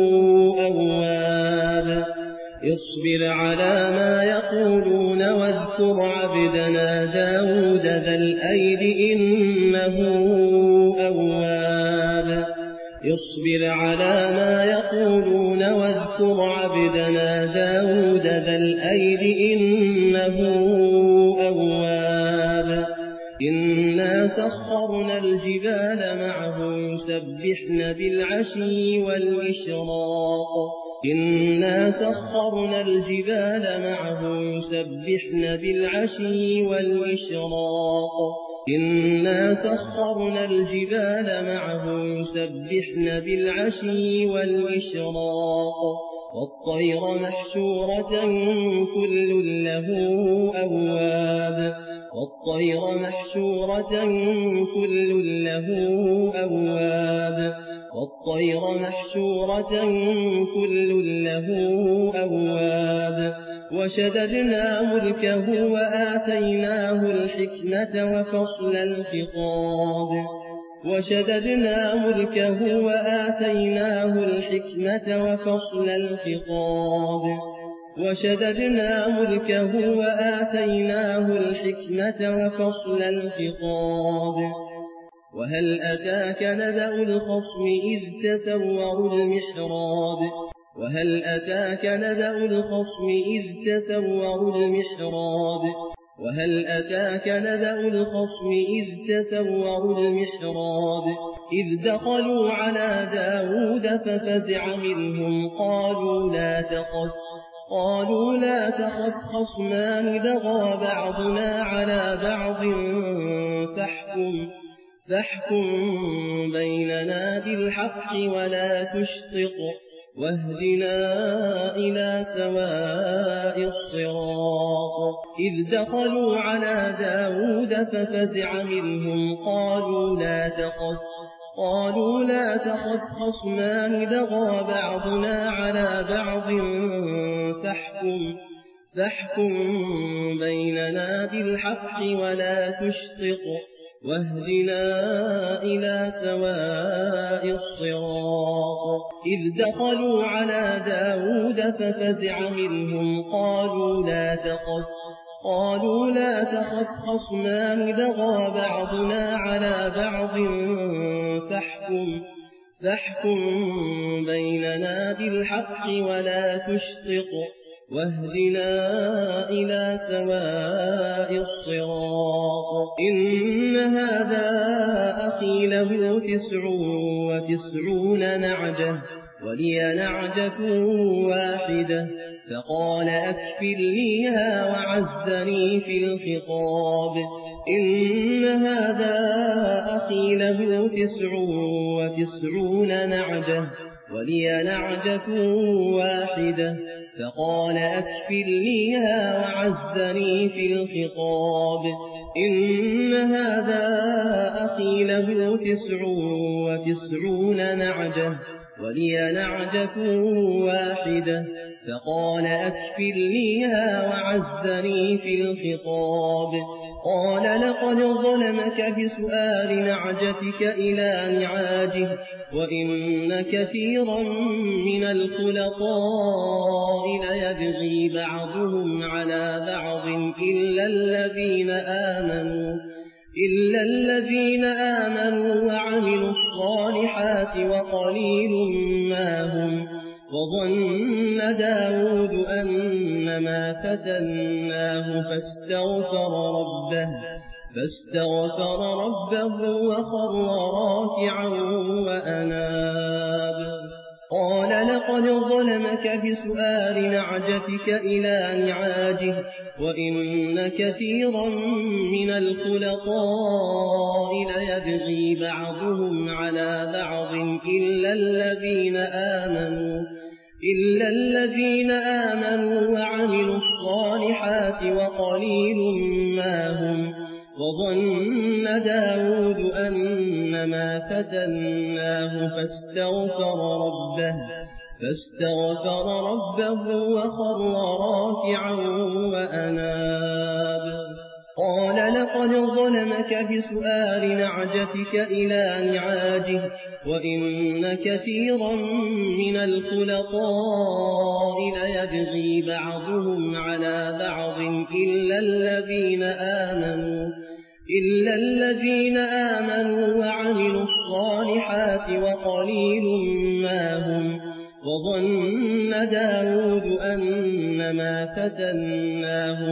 [SPEAKER 1] أواب اصبر على ما يقولون واذكر عبدنا داود ذا الأيد إنه أواب اصبر على ما يقولون واذكر عبدنا داود ذا الأيد إنه أواب إنا سخرنا الجبال معه يسبحن بالعشي والإشراق إنا سخرنا الجبال معه يسبحن بالعشي والإشراق إنا سخرنا الجبال معه يسبحن بالعشي والإشراق والطير محشورة كل له أواب والطير محشورة كل له أواب والطير محشورة كل له أواب وشددنا ملكه وآتيناه الحكمة وفصل الخطاب وشددنا ملكه وآتيناه الحكمة وفصل الخطاب وشددنا ملكه وآتيناه الحكمة وفصل الخطاب وهل أتاك نبأ الخصم إذ تسوروا المحراب وهل أتاك نبأ الخصم إذ تسوروا المحراب وهل أتاك نبأ الخصم إذ تسوروا المحراب إذ دخلوا على داود ففزع منهم قالوا لا تخف خصمان بغى بعضنا على بعض فاحكم بيننا بالحق ولا تشطط واهدنا إلى سواء الصراط إذ دخلوا على داود ففزع منهم قالوا لا تخف خصمان بغى بعضنا على بعض فاحكم بيننا بالحق ولا تشطط واهدنا إلى سواء الصراط إذ دخلوا على داود ففزع منهم قالوا لا تخف خصمان بغى بعضنا على بعض فاحكم بيننا بالحق ولا تشطط واهدنا إلى سواء الصراط. إن هذا أخي له 99 نعجة ولي نعجة واحدة فقال أكفلنيها وعزني في الخطاب. إن هذا أخي له 99 نعجة ولي نعجة واحدة فقال أكفلنيها وعزني في الخطاب. إن هذا أخي له 99 نعجة ولي نعجة واحدة فقال أكفلنيها وعزني في الخطاب. قال لقد ظلمك بسؤال نعجتك إلى نعاجه وإن كثيرا من الخلطاء ليبغي بعضهم على بعض إلا الذين آمنوا وعملوا الصالحات وقليل ما هم. وظن داود أنما فتناه فاستغفر ربه وخر راكعا وأناب. قال لقد ظلمك بسؤال نعجتك إلى نعاجه وإن كثيرا من الخلطاء ليبغي بعضهم على بعض إلا الذين آمنوا وعملوا الصالحات وقليل ما هم. وظن داود أنما فتناه فاستغفر ربه وخر راكعا وأناب. قال لقد ظلمك بسؤال نعجتك إلى نعاجه وإن كثيرا من الخلطاء ليبغي بعضهم على بعض إلا الذين آمنوا وعملوا الصالحات وقليل ما هم. وظن داود أنما فتناه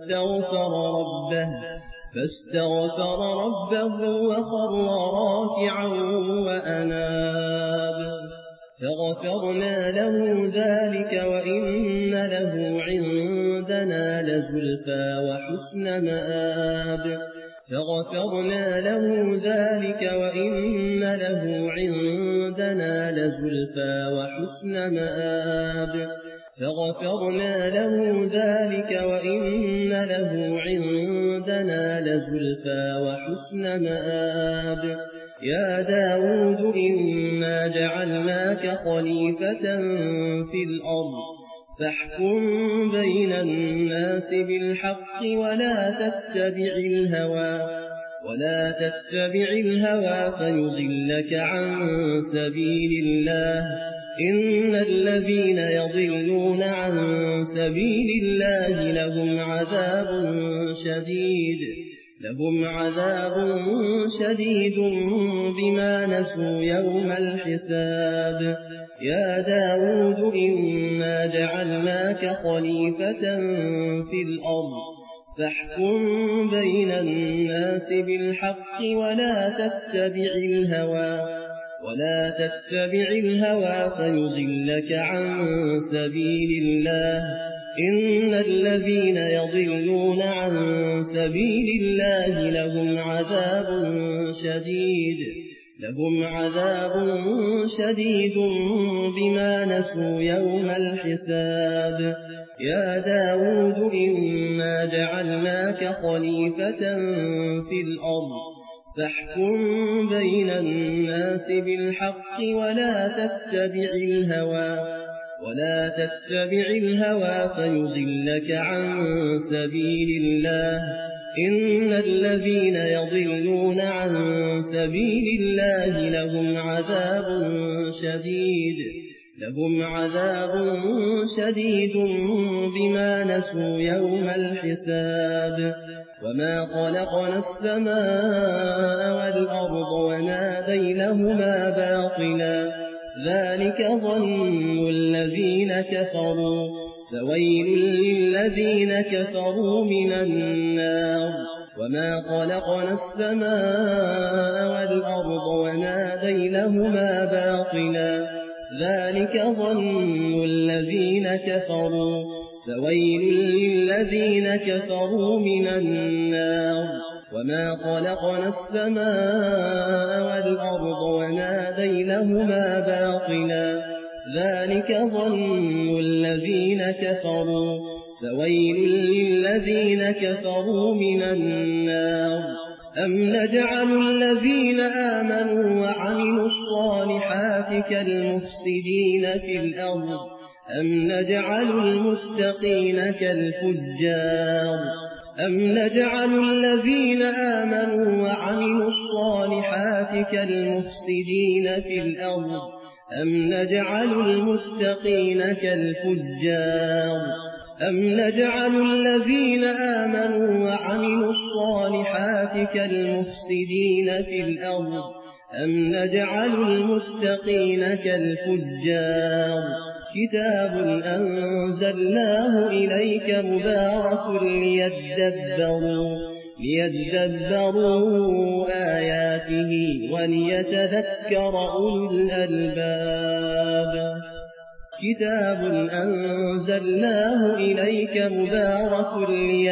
[SPEAKER 1] فاستغفر ربه وخر راكعا وأناب. فغفرنا له ذلك وإن له عندنا لزلفى وحسن مآب. فغفرنا له ذلك وإن له عندنا لزلفى وحسن مآب. فغفرنا له ذلك وإن له عندنا لزلفى وحسن مآب. يا داود إنا جعلناك خليفة في الأرض فاحكم بين الناس بالحق ولا تتبع الهوى فيضلك عن سبيل الله. إن الذين يضلون عن سبيل الله لهم عذاب شديد بما نسوا يوم الحساب. يا داود إنا جعلناك خليفة في الأرض فاحكم بين الناس بالحق ولا تتبع الهوى فيضلك عن سبيل الله. إن الذين يضلون عن سبيل الله لهم عذاب شديد بما نسوا يوم الحساب. يا داود إنا جعلناك خليفة في الأرض فاحكم بين الناس بالحق ولا تتبع الهوى فيضلك عن سبيل الله. إن الذين يضلون عن سبيل الله لهم لهم عذاب شديد بما نسوا يوم الحساب وما خلقنا السماء والأرض وما بينهما باطلا ذلك ظن الذين كفروا فويل للذين كفروا من النار وما خلقنا السماء والأرض وما بينهما باطلا ذلك ظن الذين كفروا فويل للذين كفروا من النار وما خلقنا السماء والأرض وما بينهما باطلا ذلك ظن الذين كفروا فويل للذين كفروا من النار أم نجعل الذين آمنوا وعملوا الصالحات كالمفسدين في الأرض أم نجعل المتقين كالفجار أم نجعل الذين آمنوا وعملوا الصالحات كالمفسدين في الأرض أم نجعل المتقين كالفجار أم نجعل الذين آمنوا وعملوا الصالحات كالمفسدين في الأرض أم نجعل المتقين كالفجار كتاب أنزلناه إليك مبارك ليدبروا آياته وليتذكر أولو الألباب كتاب أنزلناه إليك مبارك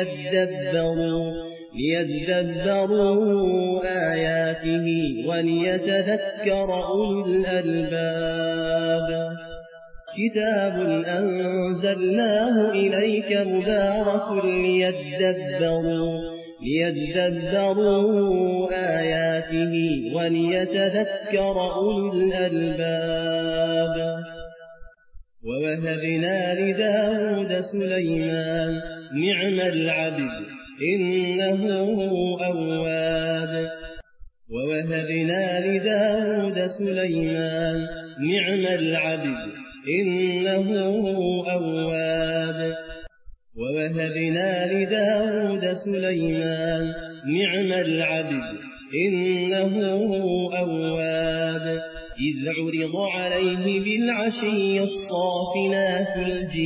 [SPEAKER 1] ليدبروا آياته وليتذكر أولو الألباب كتاب أنزلناه إليك مبارك ليدبروا آياته وليتذكر أولو الألباب ووهبنا لداود سليمان نعم العبد إنه أواب ووهبنا لداود سليمان نعم العبد إنه أواب ووهبنا لداود سليمان نعم العبد إنه أواب إذ عرض عليه بالعشي الصافنات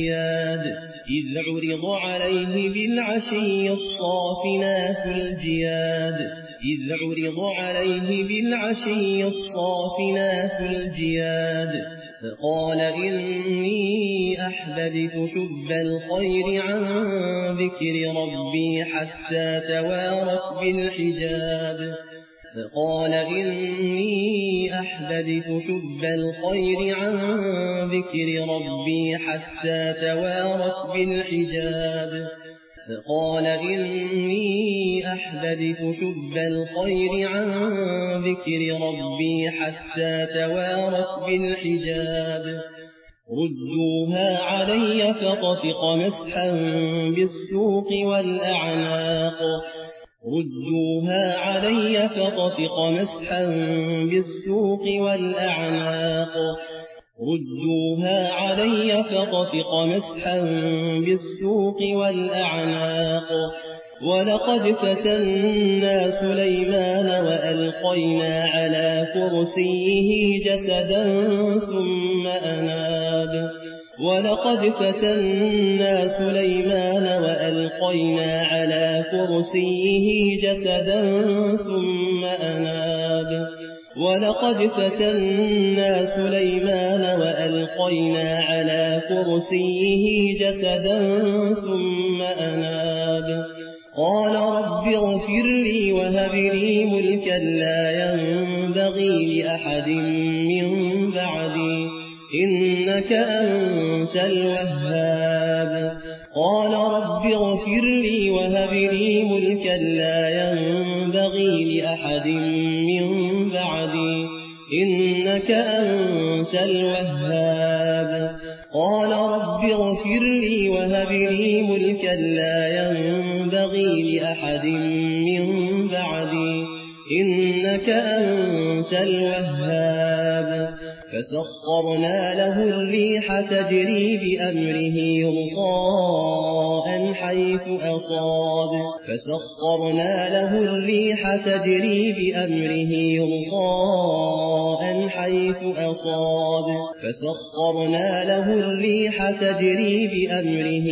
[SPEAKER 1] الجياد فقال إني أحببت حب الخير عن ذكر ربي حتى توارت بالحجاب فقال إني أحببت حب الخير عن ذكر ربي حتى توارت بالحجاب فقال إني أحببت حب الخير عن ذكر ربي حتى توارت بالحجاب ردوها علي فطفق مسحا بالسوق والأعناق ردوها علي فطفق مسحا بالسوق والأعناق ردوها علي فطفق مسحا بالسوق والأعناق ولقد فتنا سليمان وألقينا على كرسيه جسدا ثم أناب ولقد فتنا سليمان وألقينا على كرسيه جسدا ثم أناب ولقد فتنا سليمان وألقينا على كرسيه جسدا ثم أناب قال رب اغفر لي وهب لي ملكا لا ينبغي لأحد من بعدي إنك أنت الوهاب قال رب اغفر لي وهب لي ملكا لا ينبغي لأحد من بعدي إنك أنت الوهاب قال رب اغفر لي وهب لي ملكا لا ينبغي لأحد من بعدي إنك أنت الوهاب فسخرنا له الريح تجري بأمره رخاء حيث أصاب فسخرنا له الريح تجري بأمره رخاء حيث أصاب فسخرنا له الريح تجري بأمره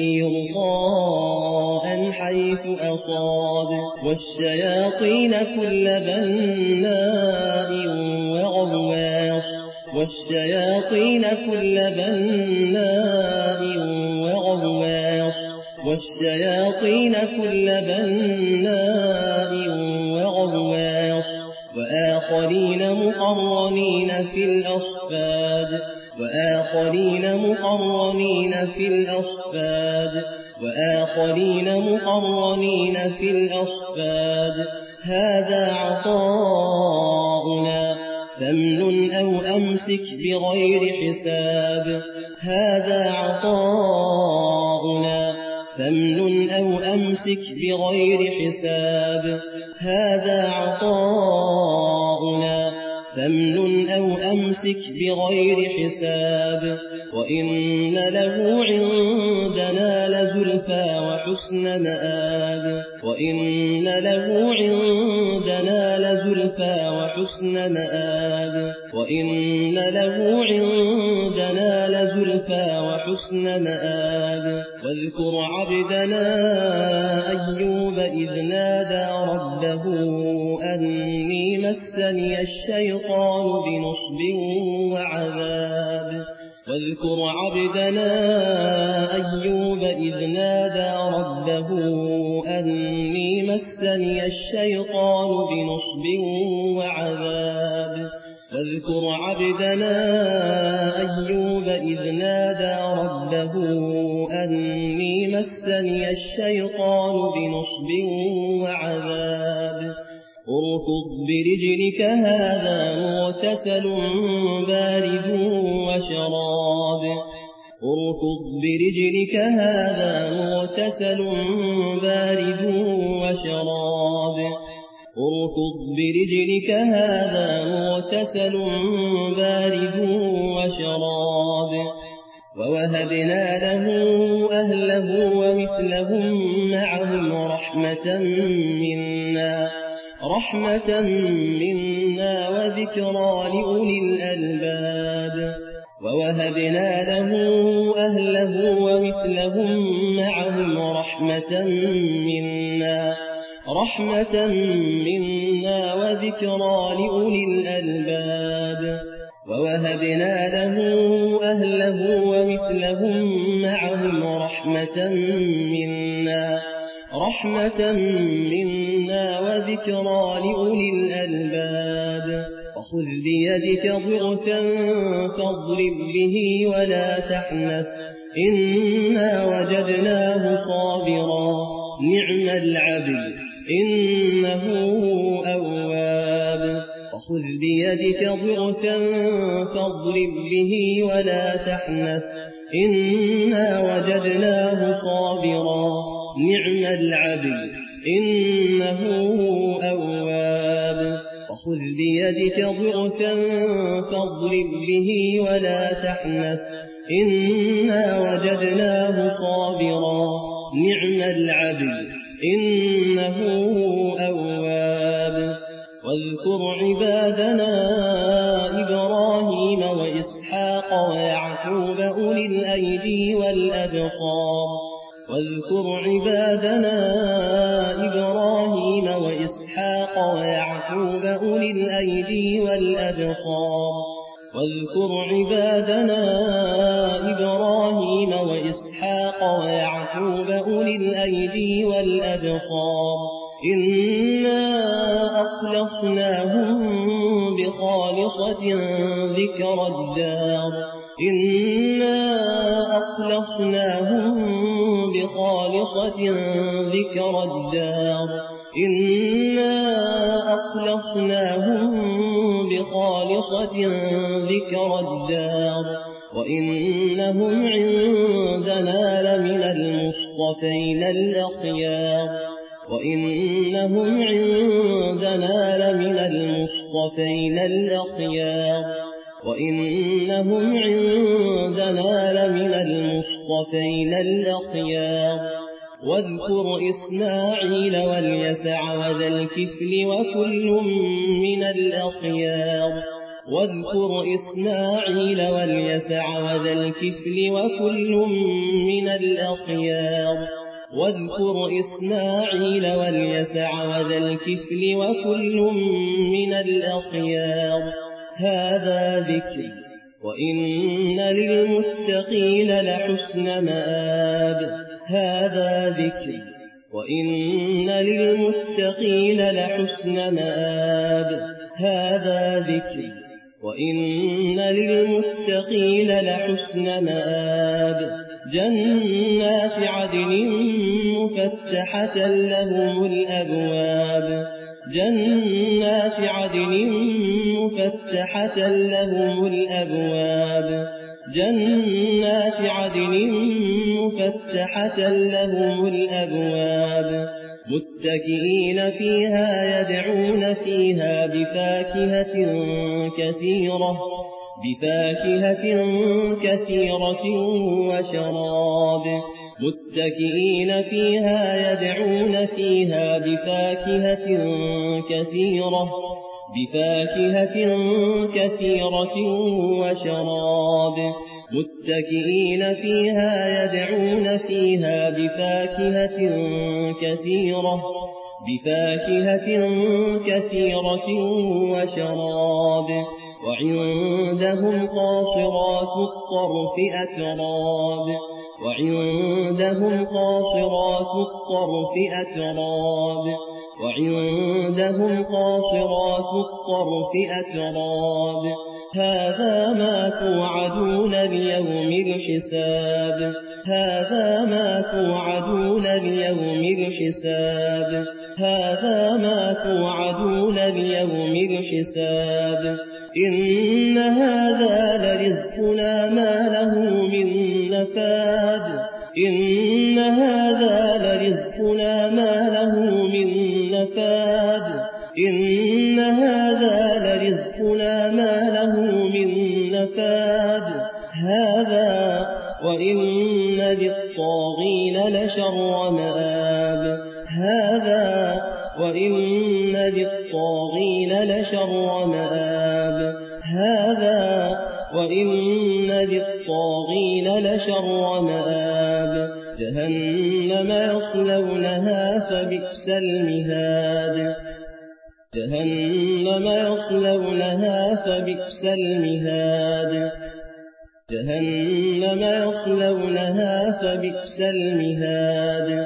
[SPEAKER 1] رخاء حيث أصاب والشياطين كل بناء وغواص والشياطين كل بناء وغواص والشياطين كل بناء وغواص وآخرين مقرنين في الأصفاد وآخرين مقرنين في الأصفاد وآخرين مقرنين في الأصفاد هذا عطاؤنا فامنن أو أمسك بغير حساب هذا عطاؤنا فامنن أو أمسك بغير حساب هذا عطاؤنا فامنن أو أمسك بغير حساب وإن له عندنا لزلفى وحسن مآب وإن له عندنا لزلفى وحسن مآب وإن له عندنا لزلفى وحسن مآب واذكر عبدنا أيوب إذ نادى ربه أني مسني الشيطان بنصب وعذاب واذكر عبدنا أيوب إذ نادى ربه أني مسني الشيطان بنصب وعذاب واذكر عبدنا أيوب إذ نادى ربه أني مسني الشيطان بنصب وعذاب اركض برجلك هذا مغتسل بارد وشراب اركض برجلك هذا مغتسل بارد وشراب اركض برجلك هذا مغتسل بارد وشراب ووهبنا له أهله ومثلهم معهم رحمة منا وذكرى لأولي الألباب ووهبنا له أهله ومثلهم معهم رحمة منا وذكرى لأولي الألباب ووهبنا له أهله ومثلهم معهم رحمة منا وذكرى لأولي الألباب وخذ بيدك ضغثا فاضرب به ولا تحنث إنا وجدناه صابرا نعم العبد إنه أواب وخذ بيدك ضغثا فاضرب به ولا تحنث إنا وجدناه صابرا نعم العبد إنه أواب وخذ بيدك ضغثا فاضرب به ولا تحنث إنا وجدناه صابرا نعم العبد إنه أواب واذكر عبادنا إبراهيم وإسحاق ويعقوب أولي الأيدي والأبصار واذكر عبادنا إبراهيم وإسحاق ويعقوب أولي الأيدي والأبصار واذكر عبادنا إبراهيم وإسحاق ويعقوب أولي الأيدي والأبصار إنا أخلصناهم بخالصة ذكر الدار إنا أخلصناهم بخالصة ذكر الدار إنا أخلصناهم بخالصة ذكر الدار وإنهم عندنا لمن المصطفين الأخيار وإنهم عندنا لمن المصطفين الأخيار وإنهم عندنا لمن المصطفين الأخيار واذكر إسماعيل واليسع وذا الكفل وكل من الأخيار واذكر إسماعيل واليسع وذا الكفل وكل من الأخيار واذكر إسماعيل واليسع وذا الكفل وكل من الأخيار هذا ذكر وإن للمتقين لحسن مآب هذا ذكر وإن للمتقين لحسن مآب هذا ذكر وإن للمتقين لحسن مآب جنات عدن مفتحة لهم الأبواب جنات عدن مفتحة لهم الأبواب جنات عدن مفتحة لهم الأبواب متكئين فيها يدعون فيها بفاكهة كثيرة وشراب متكئين فيها يدعون فيها بفاكهة كثيرة وشراب متكئين فيها يدعون فيها بفاكهة كثيرة وشراب وعندهم قاصرات الطرف أتراب وعندهم قاصرات الطرف أتراب وعندهم قاصرات الطرف أتراب هذا ما توعدون ليوم الحساب هذا ما توعدون ليوم الحساب هذا ما توعدون ليوم الحساب إن هذا لرزقنا ما له من نفاد إن هذا لرزقنا ما له من نفاد إن هذا لرزقنا ما له من نفاد هذا وإن للطاغين لشر مآب هذا وإن للطاغين لشر مآب هذا وإن للطاغين لشر مآب جهنم يصلونها فبئس المهاد جهنم يصلونها فبئس المهاد جهنم يصلونها فبئس المهاد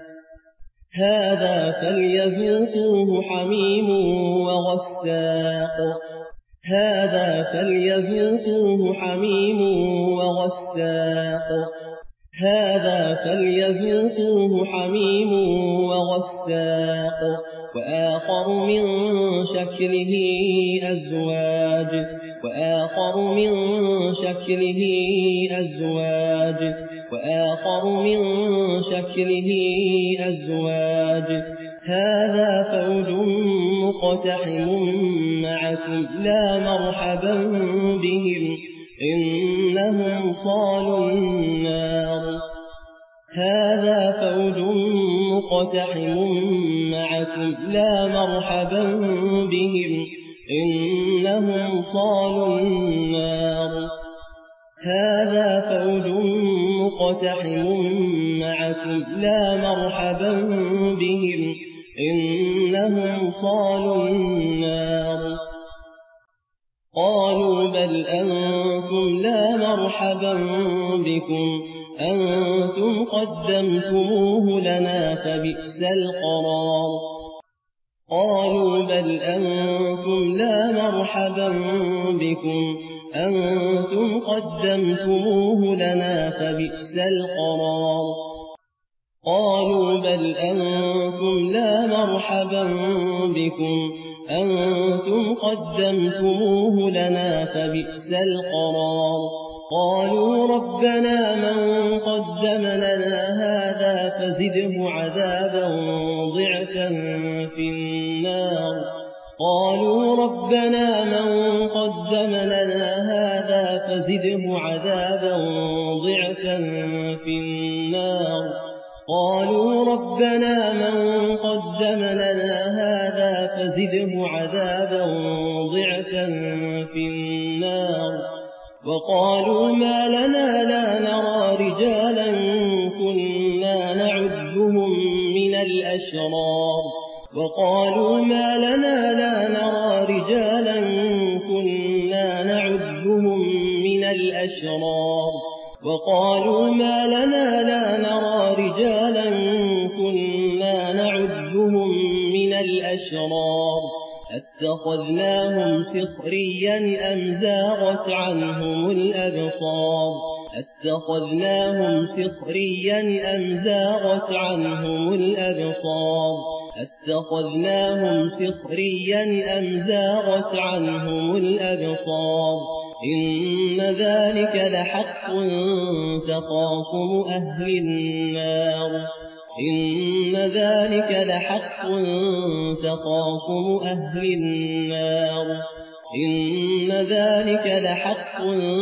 [SPEAKER 1] هذا فليذوقوه حميم وغساق هذا فليذوقوه حميم وغساق هذا فليذوقوه حميم وغساق وآخر من شكله أزواج وآخر من شكله أزواج وآخر من شكله أزواج هذا فوج مقتحم معكم لا مرحبا بهم إنهم صالوا النار هذا فوج مقتحم معكم لا مرحبا بهم إنهم صالوا النار هذا فوج مقتحم معكم لا مرحبا بهم إنهم صالوا النار قالوا بل أنتم لا مرحبا بكم أنتم قدمتموه لنا فبئس القرار قالوا بل أنتم لا مرحبا بكم أنتم قدمتموه لنا فبئس القرار قالوا بل أنتم لا مرحبا بكم أنتم قدمتموه لنا فبئس القرار قالوا ربنا من قدم لنا هذا فزده عذابا ضعفا في النار قالوا ربنا من قدم لنا فزده عذابا ضعفا في النار. قالوا ربنا من قدم لنا هذا فزده عذابا ضعفا في النار. وقالوا ما لنا لا نرى رجالا كنا نعدهم من الأشرار. وقالوا ما لنا لا نرى رجالا كنا نعدهم من الأشرار. وقالوا ما لنا لا نرى رجالا كنا نعدهم من الأشرار. اتخذناهم سخريا أم زاغت عنهم الأبصار. اتخذناهم سخريا أم زاغت عنهم الأبصار. اتخذناهم سخريا أم زاغت عنهم الأبصار. إن ذلك لحق تخاصم أهل النار. إن ذلك لحق تخاصم أهل النار. إن ذلك لحق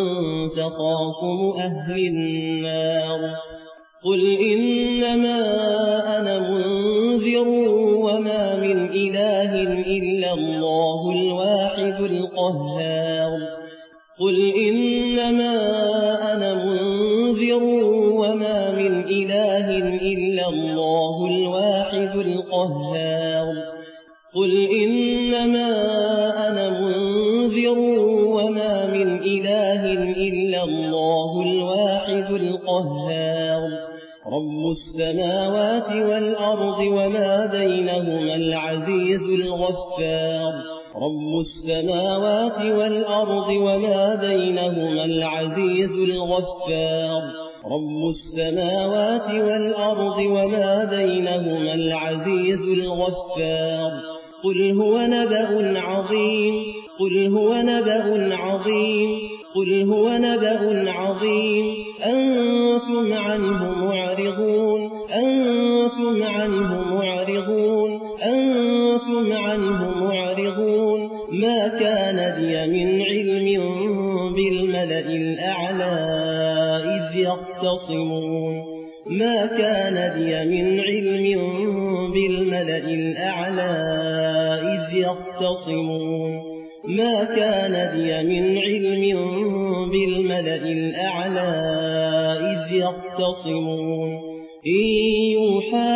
[SPEAKER 1] تخاصم أهل النار. قل إنما أنا منذر وما من إله إلا الله الواحد القهار. قل إنما أنا منذر وما من إله إلا الله الواحد القهار. قل إنما أنا منذر وما من إله إلا الله الواحد القهار. رب السماوات والأرض وما بينهما العزيز الغفار. رب السماوات والأرض وما بينهما العزيز الغفار. رب السماوات والأرض وما بينهما العزيز الغفار. قل هو نبأ عظيم. قل هو نبأ عظيم. قل هو نبأ عظيم. أنتم عنه معرضون. أنتم عنه معرضون. أنتم عنه معرضون. ما كان لي من علم بالملأ الأعلى إذ يختصمون. ما كان لي من علم بالملأ الأعلى إذ يختصمون. ما كان لي من علم بالملأ الأعلى إذ يختصمون. إن يوحى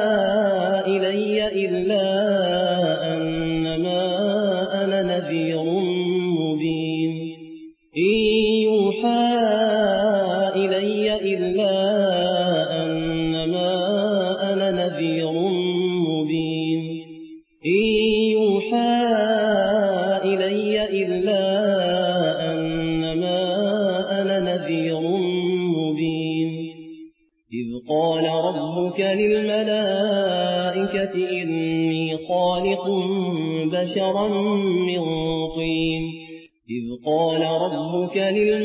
[SPEAKER 1] إلي إلا أنما أنا نذير مبين. إن يوحى إلي إلا أنما أنا نذير مبين. إن يوحى إلي إلا أنما أنا نذير مبين. إذ قال ربك للملائكة إني خالق بشرا من طين. إذ قال ربك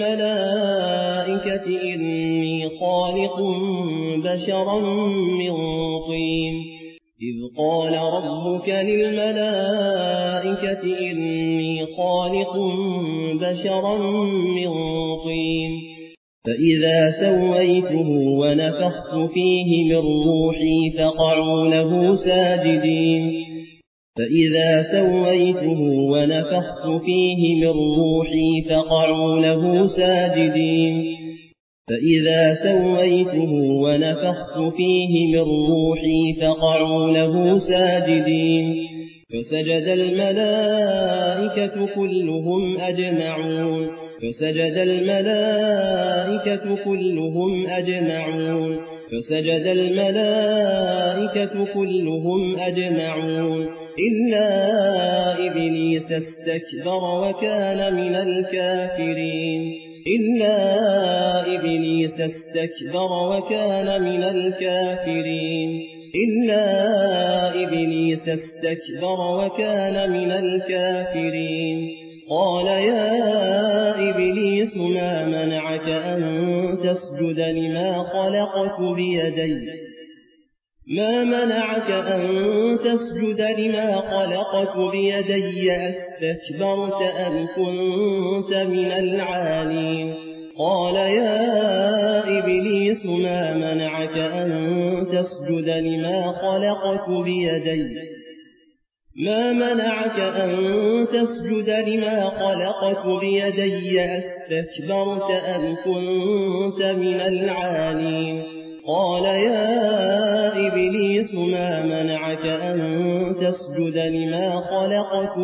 [SPEAKER 1] للملائكة إني خالق بشرا من طين. إذ قال ربك للملائكة إني خالق بشرا من طين. فإذا سويته ونفخت فيه من روحي فقعوا له ساجدين. فإذا سويته ونفخت فيه من روحي فقعوا له ساجدين. فإذا سويته ونفخت فيه من روحي فقعوا له ساجدين. فسجد الملائكة كلهم أجمعون. فسجد الملائكة كلهم أجمعون. فسجد الملائكة كلهم أجمعون إلا إبليس استكبر وكان من الكافرين. إلا إبليس استكبر وكان من الكافرين. إلا إبليس استكبر وكان من الكافرين. قال يا إبليس ما منعك أن تسجد لما خلقت بيدي ما منعك أن تسجد لما خلقت بيدي أستكبرت أم كنت من العالين قال يا إبليس ما منعك أن تسجد لما خلقت بيدي أستكبرت أم كنت من العالين قال يا إبليس ما منعك أن تسجد لما خلقت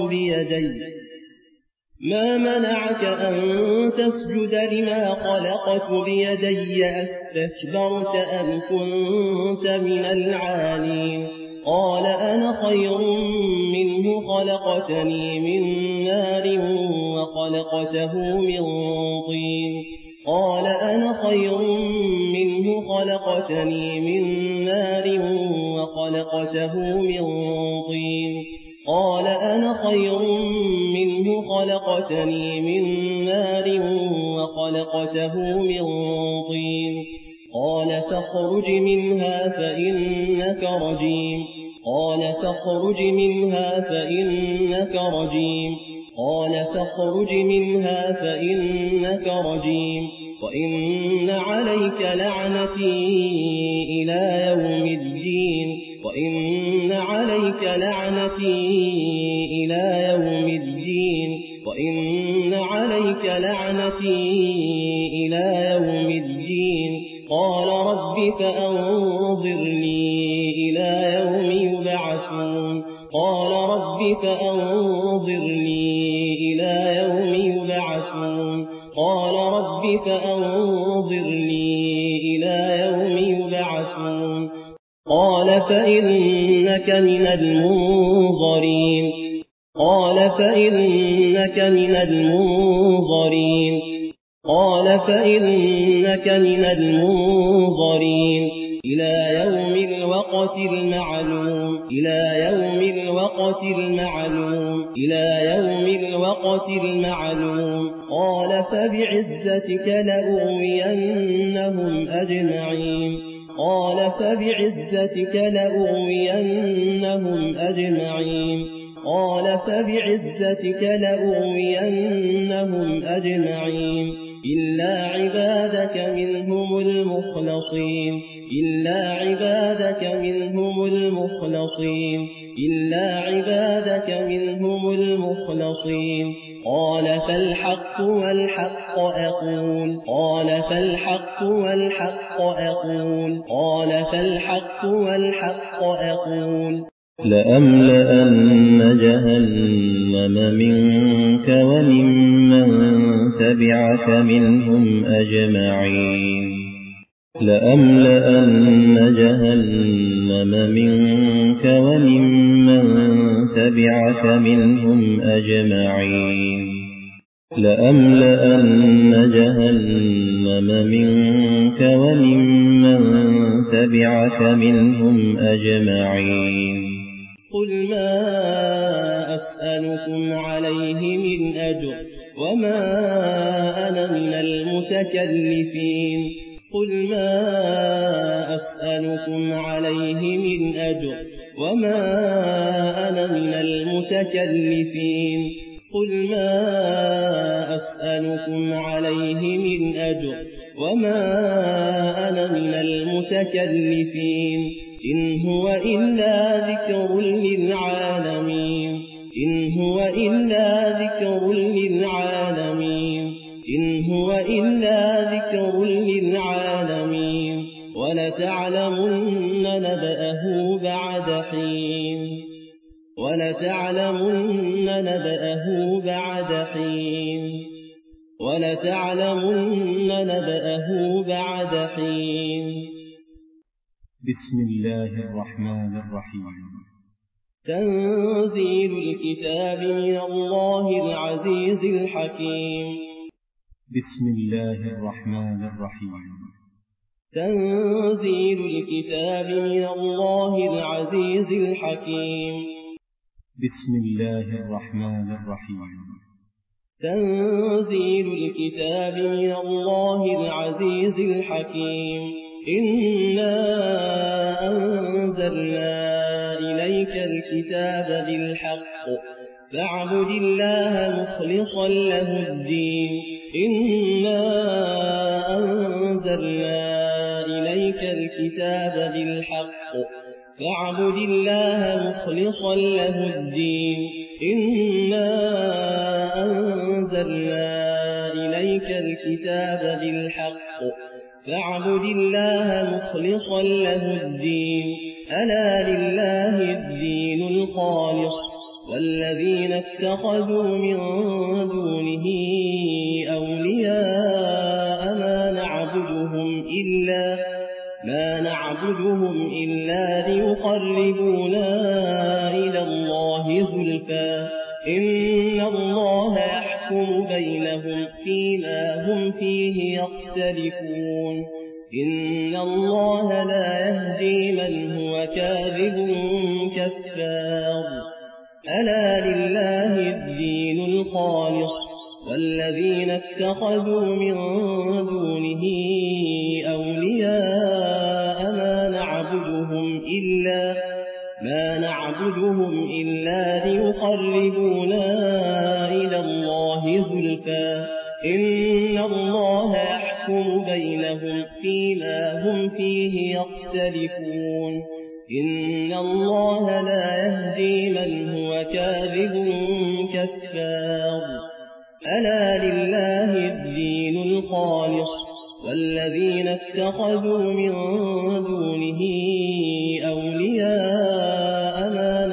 [SPEAKER 1] بيدي أستكبرت أم كنت من العالين قال أنا خير منه خلقتني من نار وخلقته من طين قال أنا خير منه خلقتني من نار وخلقته من طين قال أنا خير منه خلقتني من نار وخلقته من طين قال فاخرج منها فإنك رجيم قال فاخرج منها فإنك رجيم وإن عليك لعنتي إلى يوم الدين وإن عليك لعنتي إلى يوم الدين قال رب فأنظرني إلى يوم يبعثون قال رب فأنظرني إلى يوم يبعثون قال فإنك من المنظرين إلى يوم الوقت المعلوم قال فبعزتك لأغوينهم أجمعين إلا عبادك منهم المخلصين قال فالحق والحق أقول
[SPEAKER 2] لأملأن جهنم منك وممن تبعك منهم أجمعين لأملأن جهنم منك وممن تبعك منهم أجمعين
[SPEAKER 1] قل ما أسألكم عليه من أجر وما أنا من المتكلفين قل ما أسألكم عليه من أجر وما أنا من المتكلفين قل ما أسألكم عليه من أجر وما أنا من المتكلفين إن هو إلا ذكر للعالمين ولتعلمن نبأه بعد حين
[SPEAKER 3] بسم الله الرحمن الرحيم
[SPEAKER 1] تنزيل الكتاب من الله العزيز الحكيم
[SPEAKER 3] بسم الله الرحمن الرحيم
[SPEAKER 1] تنزيل الكتاب من الله العزيز الحكيم
[SPEAKER 3] بسم الله الرحمن الرحيم
[SPEAKER 1] تنزيل الكتاب من الله العزيز الحكيم إنا أنزلنا الكتاب بالحق فاعبد الله مخلصا له الدين إنا أنزلنا إليك الكتاب بالحق فاعبد الله مخلصا له الدين إنا أنزلنا إليك الكتاب بالحق فاعبد الله مخلصا له الدين ألا لله الدين الخالص والذين اتخذوا من دونه أولياء ما نعبدهم إلا ليقربونا إلى الله زلفى إن الله يحكم بينهم فيما هم فيه يختلفون إن الله لا يهدي من هو كاذب كفار ألا لله الدين الخالص والذين اتخذوا من دونه أولياء ما نعبدهم إلا ليقربونا إلى الله زلفى إن الله يحكم بينهم فيما هم فيه يختلفون إن الله لا يهدي من هو كاذب كفار ألا لله الدين الخالص والذين اتخذوا من دونه أولياء ما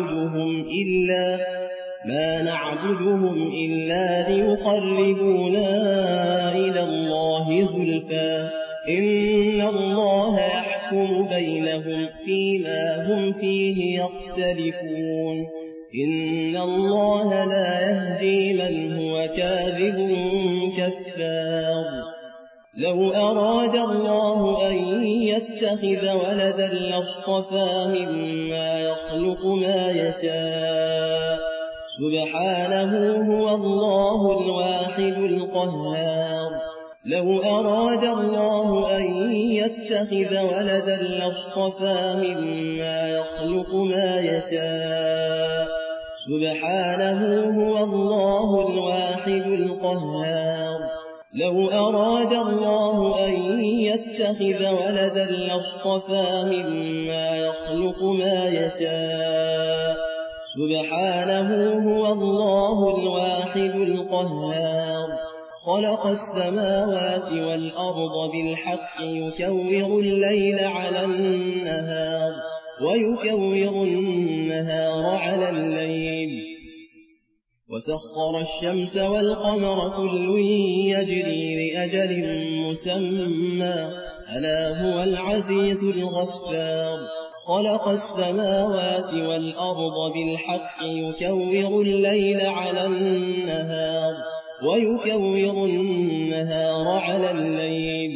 [SPEAKER 1] نعبدهم إلا ليقربونا إلى الله زلفى إن الله يحكم بينهم فيما هم فيه يختلفون إن الله لا يهدي من هو كاذب كفار لو أراد الله أن يتخذ ولدا لاصطفى مما يخلق ما يشاء سبحانه هو الله الواحد القهار لو أراد الله أن يتخذ ولدا لاصطفى مما يخلق ما يشاء سبحانه هو الله الواحد القهار لو أراد الله أن يتخذ ولدا لاصطفى مما يخلق ما يشاء سبحانه هو الله الواحد القهار خلق السماوات والأرض بالحق يكور الليل على النهار ويكور النهار على الليل وسخر الشمس والقمر كل يجري لأجل مسمى ألا هو العزيز الغفار خلق السماوات والأرض بالحق يكور الليل على النهار ويكور النهار على الليل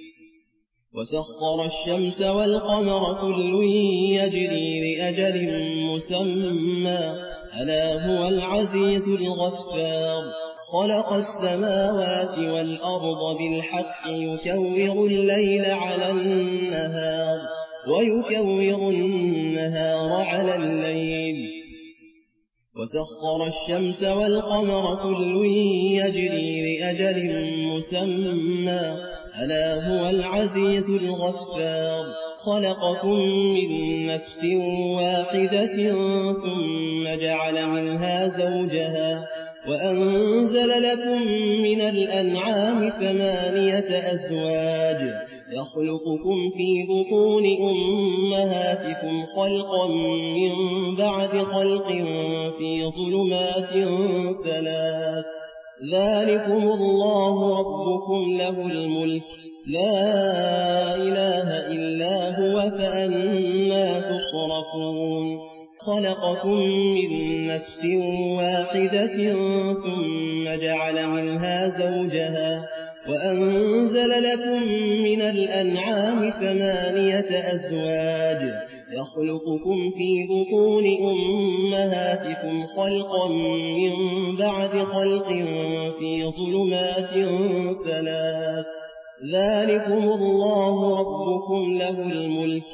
[SPEAKER 1] وسخر الشمس والقمر كل يجري لأجل مسمى ألا هو العزيز الغفار خلق السماوات والأرض بالحق يكور الليل على النهار ويكور النهار على الليل وسخر الشمس والقمر كل يجري لأجل مسمى ألا هو العزيز الغفار خلقكم من نفس واحدة ثم جعل منها زوجها وأنزل لكم من الأنعام 8 أزواج يخلقكم في بطون أمهاتكم خلقا من بعد خلق في ظلمات 3 ذلكم الله ربكم له الملك لا إله إلا هو فأنا تصرفون خلقكم من نفس واحدة ثم جعل منها زوجها وأنزل لكم من الأنعام 8 أزواج يخلقكم في بطون أمهاتكم خلقا من بعد خلق في ظلمات 3 ذلكم الله ربكم له الملك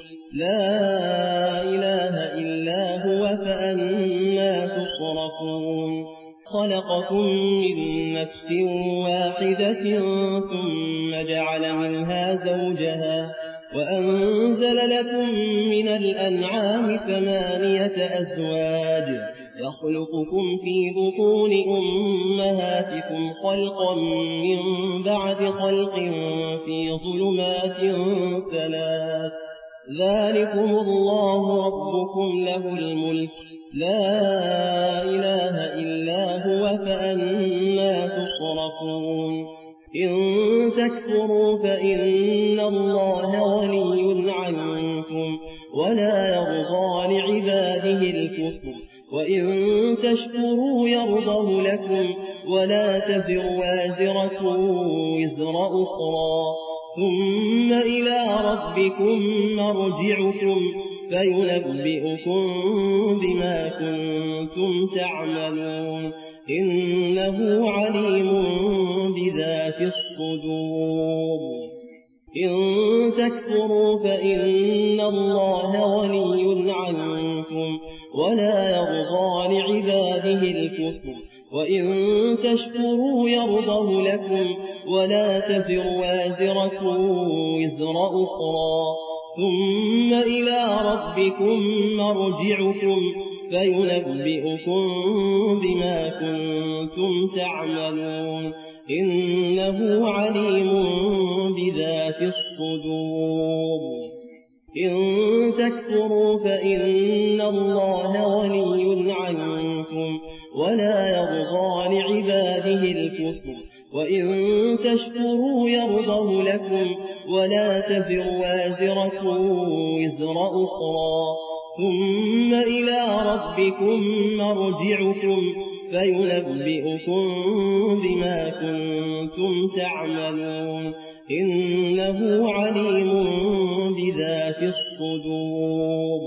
[SPEAKER 1] لا إله إلا هو فأنا تصرفون خلقكم من نفس واحدة ثم جعل منها زوجها وأنزل لكم من الأنعام 8 أزواج يخلقكم في بطون أمهاتكم خلقا من بعد خلق في ظلمات 3 ذلكم الله ربكم له الملك لا إله إلا هو فأنا تصرفون إن تكفروا فإن الله غني عنكم ولا يرضى لعباده الكفر وإن تشكروا يرضه لكم ولا تزر وازرة وزر أخرى ثم إلى ربكم مرجعكم فينبئكم بما كنتم تعملون إنه عليم بذات الصدور إن تكفروا فإن الله غني عنكم ولا يرضى لعباده الكفر وإن تشكروا يرضه لكم ولا تزر وازرة وزر أخرى ثم إلى ربكم مرجعكم فينبئكم بما كنتم تعملون إنه عليم بذات الصدور إن تكفروا فإن الله غني عنكم ولا يرضى لعباده الكفر وإن تشكروا يرضه لكم ولا تزر وازرة وزر أخرى ثم إلى ربكم مرجعكم فينبئكم بما كنتم تعملون إنه عليم بذات الصدور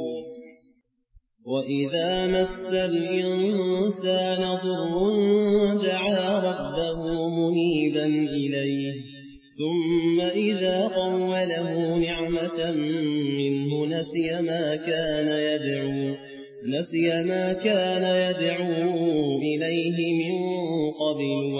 [SPEAKER 1] وإذا مس الإنسان ضر دعا ربه منيبا إليه ثم إذا خوله نعمة منه نسي ما كان يدعو إليه من قبل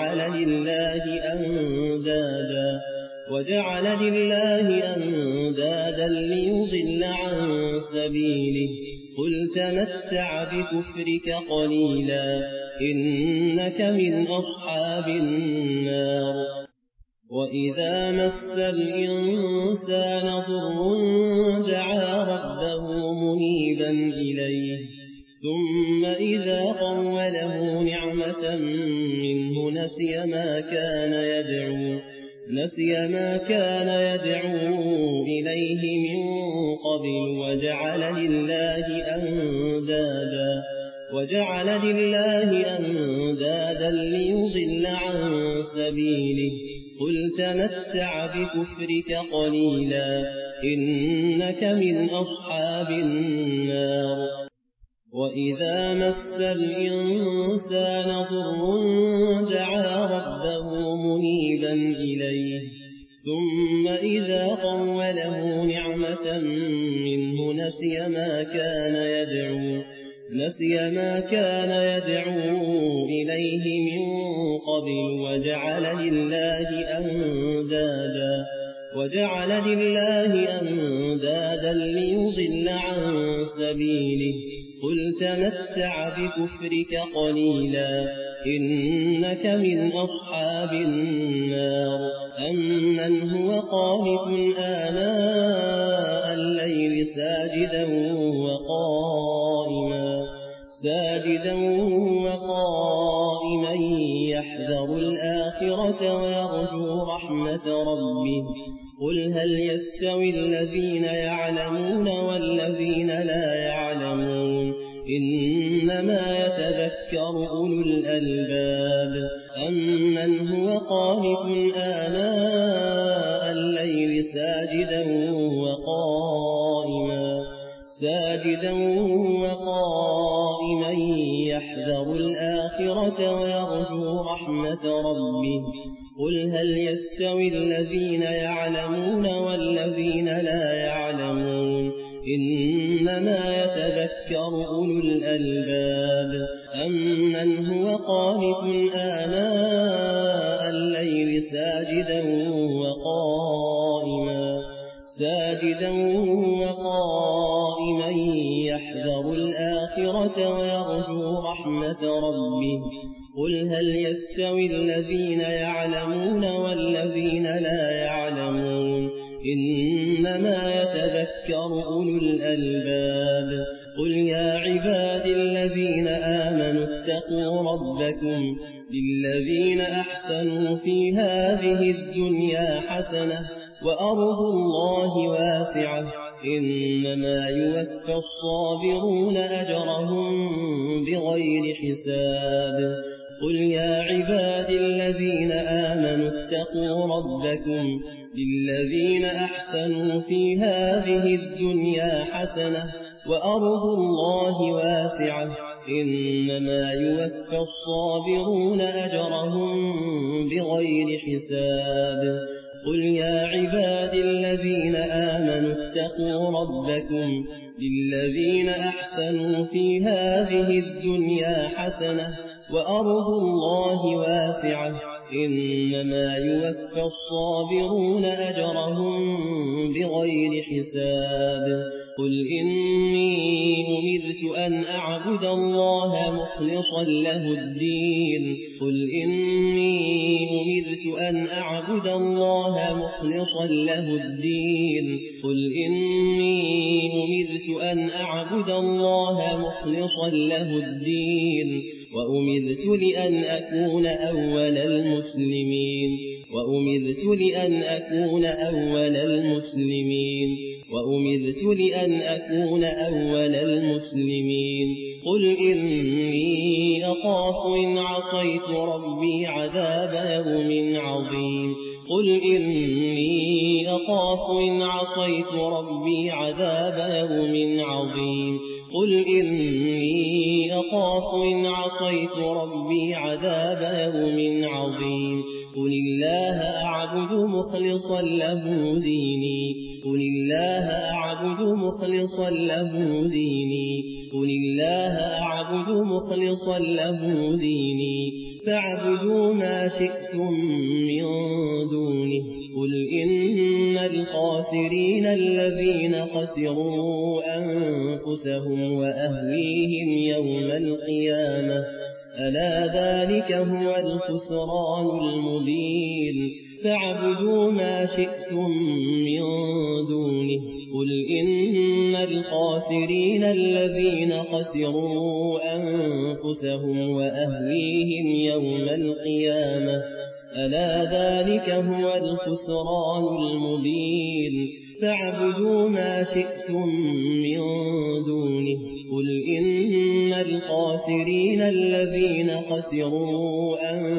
[SPEAKER 1] وجعل لله أندادا ليضل عن سبيله قل تمتع بكفرك قليلا إنك من أصحاب النار وإذا مس الإنسان ضر دعا ربه منيبا إليه ثم إذا خوله نعمة منه نسي ما كان يدعو إليه من قبل وجعل لله أندادا ليضل عن سبيله قل تمتع بكفرك قليلا إنك من أصحاب النار وإذا مس الإنسان ضر دعا ربه منيبا إليه ثم إذا خوله نعمة منه نسي ما كان يدعو إليه من قبل وجعل لله أندادا ليضل عن سبيله قل تمتع بكفرك قليلا إنك من أصحاب النار أمن هو قانت آناء الليل ساجدا وقائما يحذر الآخرة ويرجو رحمة ربه قل هل يستوي الذين يعلمون والذين لا يعلمون إنما يتذكر أولو الألباب أمن هو قانت آناء الليل ساجدا وقائما يحذر الآخرة ويرجو رحمة ربه قل هل يستوي الذين يعلمون والذين لا يعلمون إنما يتذكر أولو الألباب أمن هو قانت آناء الليل ساجدا وقائما يحذر الآخرة ويرجو رحمة ربه قل هل يستوي الذين يعلمون والذين لا يعلمون إنما يتذكر أولو الألباب قل يا عبادي الذين آمنوا اتقوا ربكم للذين أحسنوا في هذه الدنيا حسنة وأرض الله واسعة إنما يوفى الصابرون أجرهم بغير حساب قل يا عبادي الذين آمنوا اتقوا ربكم للذين أحسنوا في هذه الدنيا حسنة وأرض الله واسعة إنما يوفى الصابرون أجرهم بغير حساب قل يا عبادي الذين آمنوا اتقوا ربكم للذين أحسنوا في هذه الدنيا حسنة وأرض الله واسعة إنما يوفى الصابرون أجرهم بغير حساب قل إني أمرت أن أعبد الله مخلصا له الدين قل إني أمرت أن أعبد الله مخلصا له الدين قل إني أمرت أن أعبد الله مخلصا له الدين وأمرت لأن أكون أول المسلمين وأمرت لأن أكون أول المسلمين وأمرت لأن أكون أول المسلمين قل إني أخاف إن عصيت ربي عذاب يوم عظيم قل إني أخاف إن عصيت ربي عذاب يوم عظيم قل إني أخاف إن عصيت ربي عذاب يوم عظيم قل الله أعبد مخلصا له ديني قل الله أعبد مخلصا له ديني قل الله أعبد مخلصا له ديني فاعبدوا ما شئتم من دونه قل إن الخاسرين الذين خسروا أنفسهم وأهليهم يوم القيامة ألا ذلك هو الخسران المبين فاعبدوا ما شئتم من دونه قل إن الخاسرين الذين خسروا أنفسهم وأهليهم يوم القيامة ألا ذلك هو الخسران المبين فاعبدوا ما شئتم من دونه قل إن الخاسرين الذين خسروا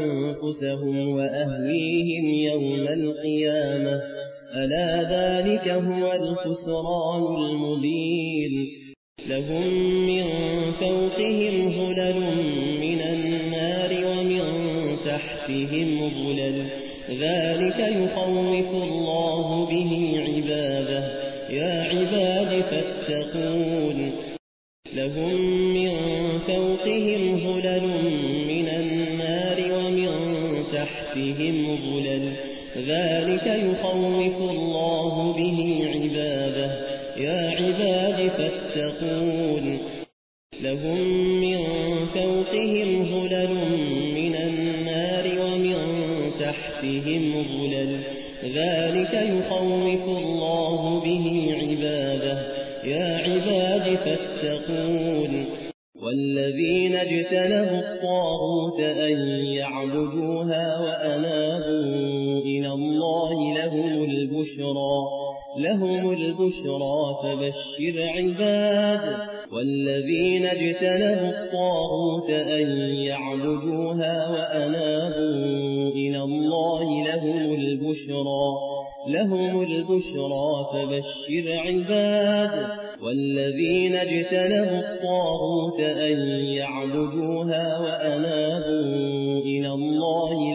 [SPEAKER 1] أنفسهم وأهليهم يوم القيامة ألا ذلك هو الخسران المبين لهم من فوقهم ظلل من النار ومن تحتهم ظلل ذلك يخوف الله به عباده يا عباد فاتقون لهم من فوقهم ظلل من النار ومن تحتهم ظلل ذلك يخوف الله به عباده يا عباد فاتقون لهم من فوقهم ظلل من النار ومن تحتهم ظلل ذلك يخوف الله به عباده يا عباد فاتقون والذين اجتنبوا الطاغوت أن يعبدوها وأنابوا إلى الله لهم البشرى فبشر عباد والذين اجتنبوا الطاغوت أن يعبدوها وأنابوا إلى الله لهم البشرى فبشر عباد والذين اجتنبوا الطاغوت أن يعبدوها وأنابوا إلى الله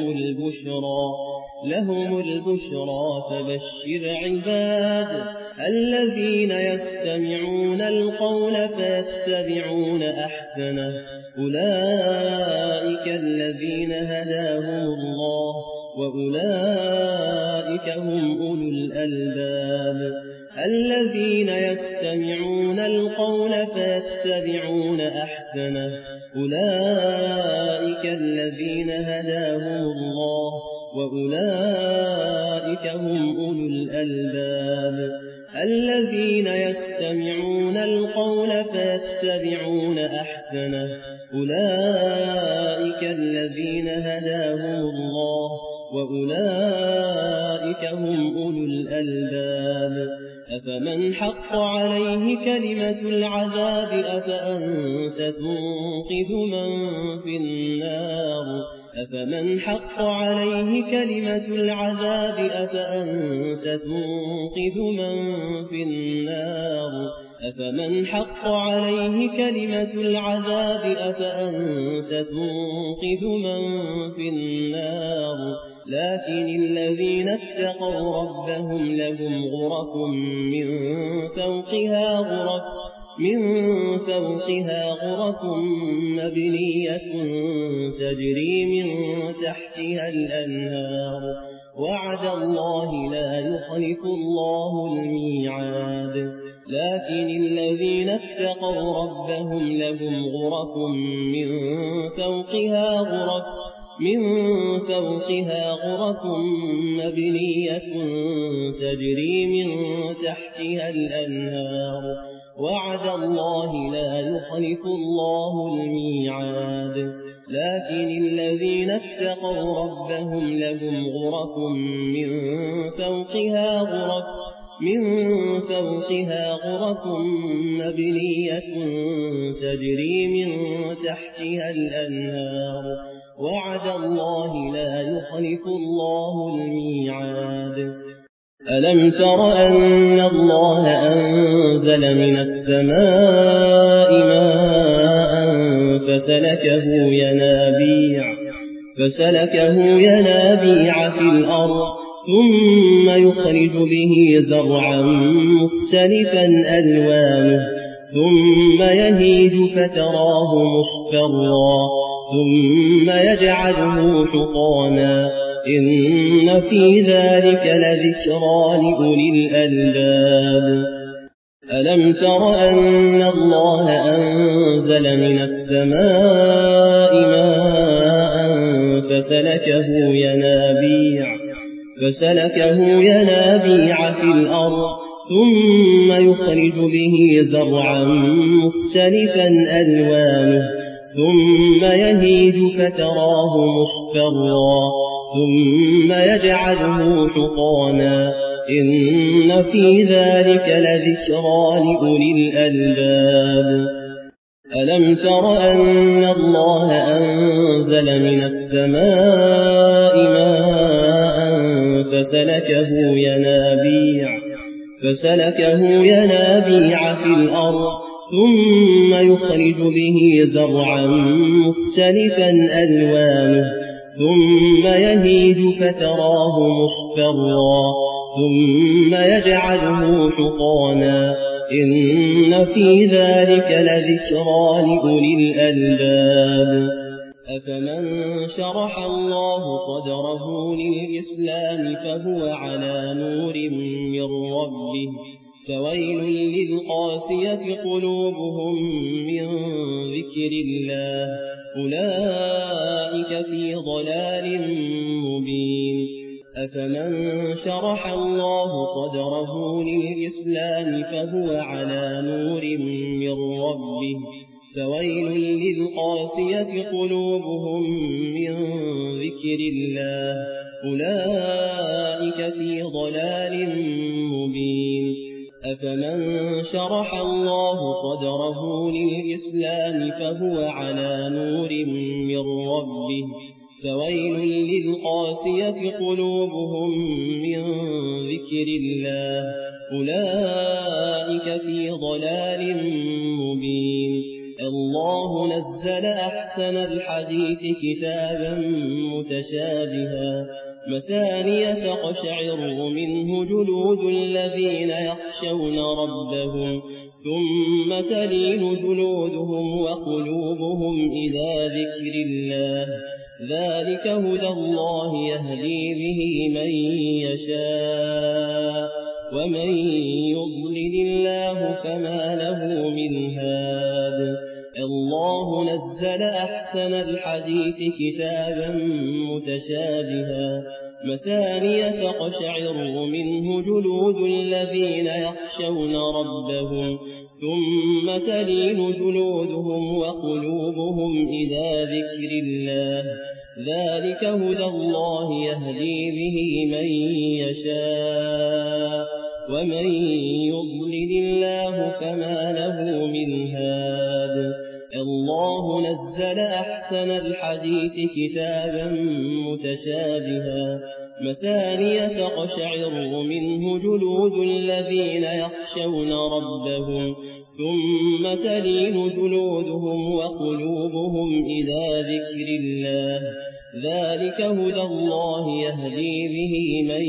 [SPEAKER 1] لهم البشرى فبشر عباد الذين يستمعون القول فيتبعون أحسنه أولئك الذين هداهم الله وأولئك هم أولو الألباب الذين يستمعون القول فيتبعون أحسنه أولئك الذين هداهم الله وأولئك هم أولو الألباب الذين يستمعون القول فيتبعون أحسنه أولئك الذين هداهم الله وأولئك هم أولو الألباب أفمن حق عليه كلمة العذاب أفأنت تنقذ من في النار أفمن حق عليه كلمة العذاب أفأنت تنقذ من في النار أفمن حق عليه كلمة العذاب أفأنت تنقذ من في النار لكن الذين اتقوا ربهم لهم غرف من فوقها غرف مبنية تجري من تحتها الأنهار وعد الله لا يخلف الله الميعاد لكن الذين اتقوا ربهم لهم غرف من فوقها غرف مبنية تجري من تحتها الأنهار وعد الله لا يخلف الله الميعاد لكن الذين اتقوا ربهم لهم غرف من فوقها غرف مبنية تجري من تحتها الأنهار وعد الله لا يخلف الله الميعاد ألم تر أن الله أنزل من السماء ماء فسلكه ينابيع في الأرض ثم يخرج به زرعا مختلفا ألوانه ثم يهيج فتراه مصفرا ثم يجعله حطاما إن في ذلك لذكرى لأولي الألباب ألم تر أن الله أنزل من السماء ماء فسلكه ينابيع في الأرض ثم يخرج به زرعا مختلفا ألوانه ثم يهيج فتراه مصفرا ثم يجعله حطاما إن في ذلك لذكرى لأولي الألباب ألم تر أن الله أنزل من السماء ماء فسلكه ينابيع في الأرض ثم يخرج به زرعا مختلفا ألوانه ثم يهيج فتراه مصفرا ثم يجعله حطاما إن في ذلك لذكرى لأولي الألباب أفمن شرح الله صدره للإسلام فهو على نور من ربه فويل للقاسية قلوبهم من ذكر الله أولئك في ضلال مبين أفمن شرح الله صدره للإسلام فهو على نور من ربه فويل للقاسية قلوبهم من ذكر الله أولئك في ضلال مبين أفمن شرح الله صدره للإسلام فهو على نور من ربه فويل للقاسية قلوبهم من ذكر الله أولئك في ضلال مبين الله نزل أحسن الحديث كتابا متشابها مثانية تقشعر منه جلود الذين يخشون ربهم ثم تلين جلودهم وقلوبهم إلى ذكر الله ذلك هدى الله يهدي به من يشاء ومن يضلل الله فما له من هاد الله نزل أحسن الحديث كتابا متشابها مثانية تقشعر منه جلود الذين يخشون ربهم ثم تلين جلودهم وقلوبهم إلى ذكر الله ذلك هدى الله يهدي به من يشاء ومن يضلل الله فما له من هاد الله نزل أحسن الحديث كتابا متشابها مثانية تقشعر منه جلود الذين يخشون ربهم ثم تلين جلودهم وقلوبهم إلى ذكر الله ذلك هدى الله يهدي به من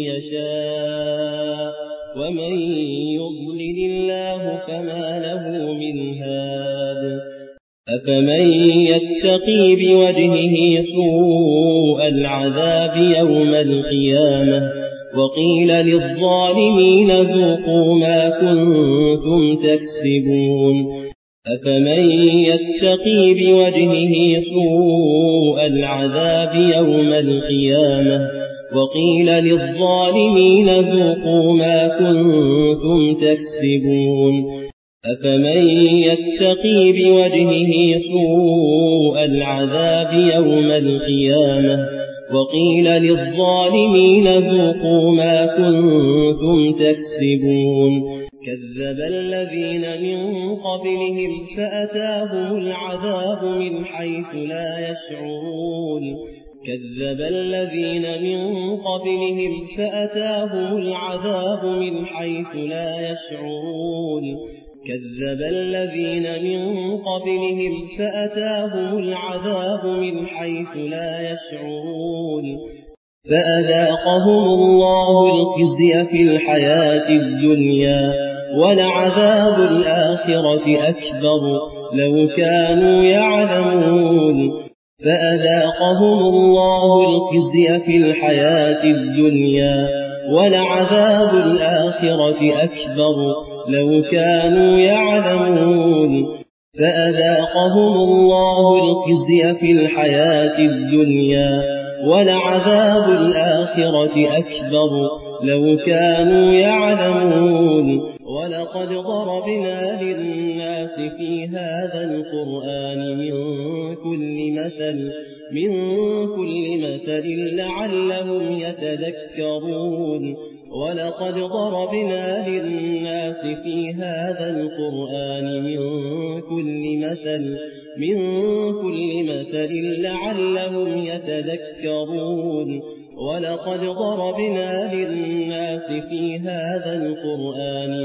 [SPEAKER 1] يشاء ومن يضلل الله فما له من هاد أفمن يتقي بوجهه سوء العذاب يوم القيامة وقيل للظالمين ذوقوا ما كنتم تكسبون أفمن يتقي بوجهه سوء العذاب يوم القيامة وقيل للظالمين ذوقوا ما كنتم تكسبون أفمن يتقي بوجهه سوء العذاب يوم القيامة وقيل للظالمين ذوقوا ما كنتم تكسبون كذب الذين من قبلهم فأتاهم العذاب من حيث لا يشعرون كذب الذين من قبلهم فأتاهم العذاب من حيث لا يشعرون كذب الذين من قبلهم فأتاهم العذاب من حيث لا يشعرون فأذاقهم الله الخزي في الحياة الدنيا ولعذاب الآخرة أكبر لو كانوا يعلمون فأذاقهم الله الخزي في الحياة الدنيا ولعذاب الآخرة أكبر لو كانوا يعلمون فأذاقهم الله الخزي في الحياة الدنيا ولعذاب الآخرة أكبر لو كانوا يعلمون ولقد ضربنا للناس في هذا القرآن من كل مثل لعلهم يتذكرون ولقد ضربنا للناس في هذا القرآن من كل مثل لعلهم يتذكرون ولقد ضربنا للناس في هذا القرآن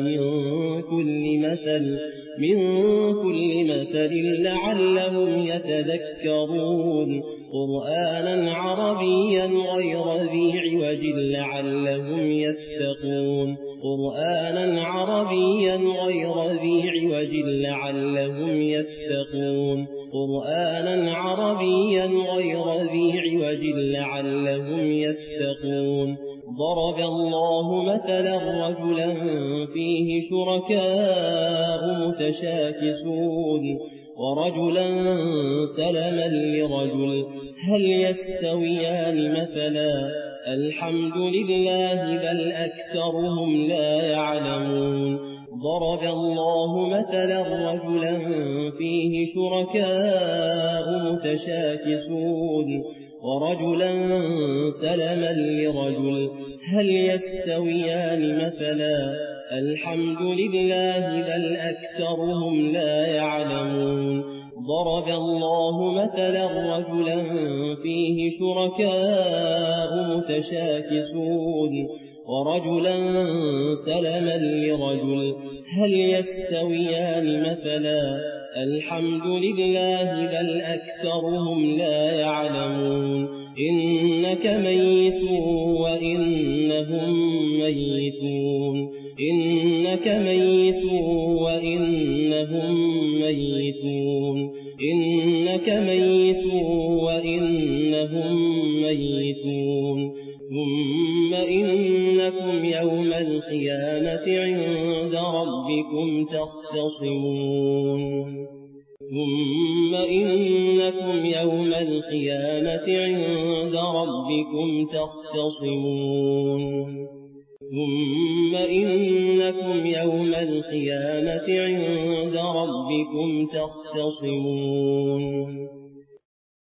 [SPEAKER 1] من كل مثل لعلهم يتذكرون قرآنا عربيا غير ذي عوج لعلهم يتقون قرآنا عربيا غير ذي عوج لعلهم يتقون قرآنا عربيا غير ذي عوج لعلهم يتقون ضرب الله مثلا رجلا فيه شركاء متشاكسون ورجلا سلما لرجل هل يستويان مثلا الحمد لله بل أكثرهم لا يعلمون ضرب الله مثلا رجلا فيه شركاء متشاكسون ورجلا سلما لرجل هل يستويان مثلا الحمد لله بل أكثرهم لا يعلمون ضرب الله مثلا رجلا فيه شركاء متشاكسون ورجلا سلما لرجل هل يستويان مثلا الحمد لله بل أكثرهم لا يعلمون إنك ميت وإنهم ميتون إنك ميت وإنهم ميتون إنك ميت وإنهم ميتون ثم إنكم يوم القيامة عند ربكم تختصمون ثم إنكم يوم القيامة عند ربكم تختصمون ثم إنكم يوم القيامة عند ربكم تختصمون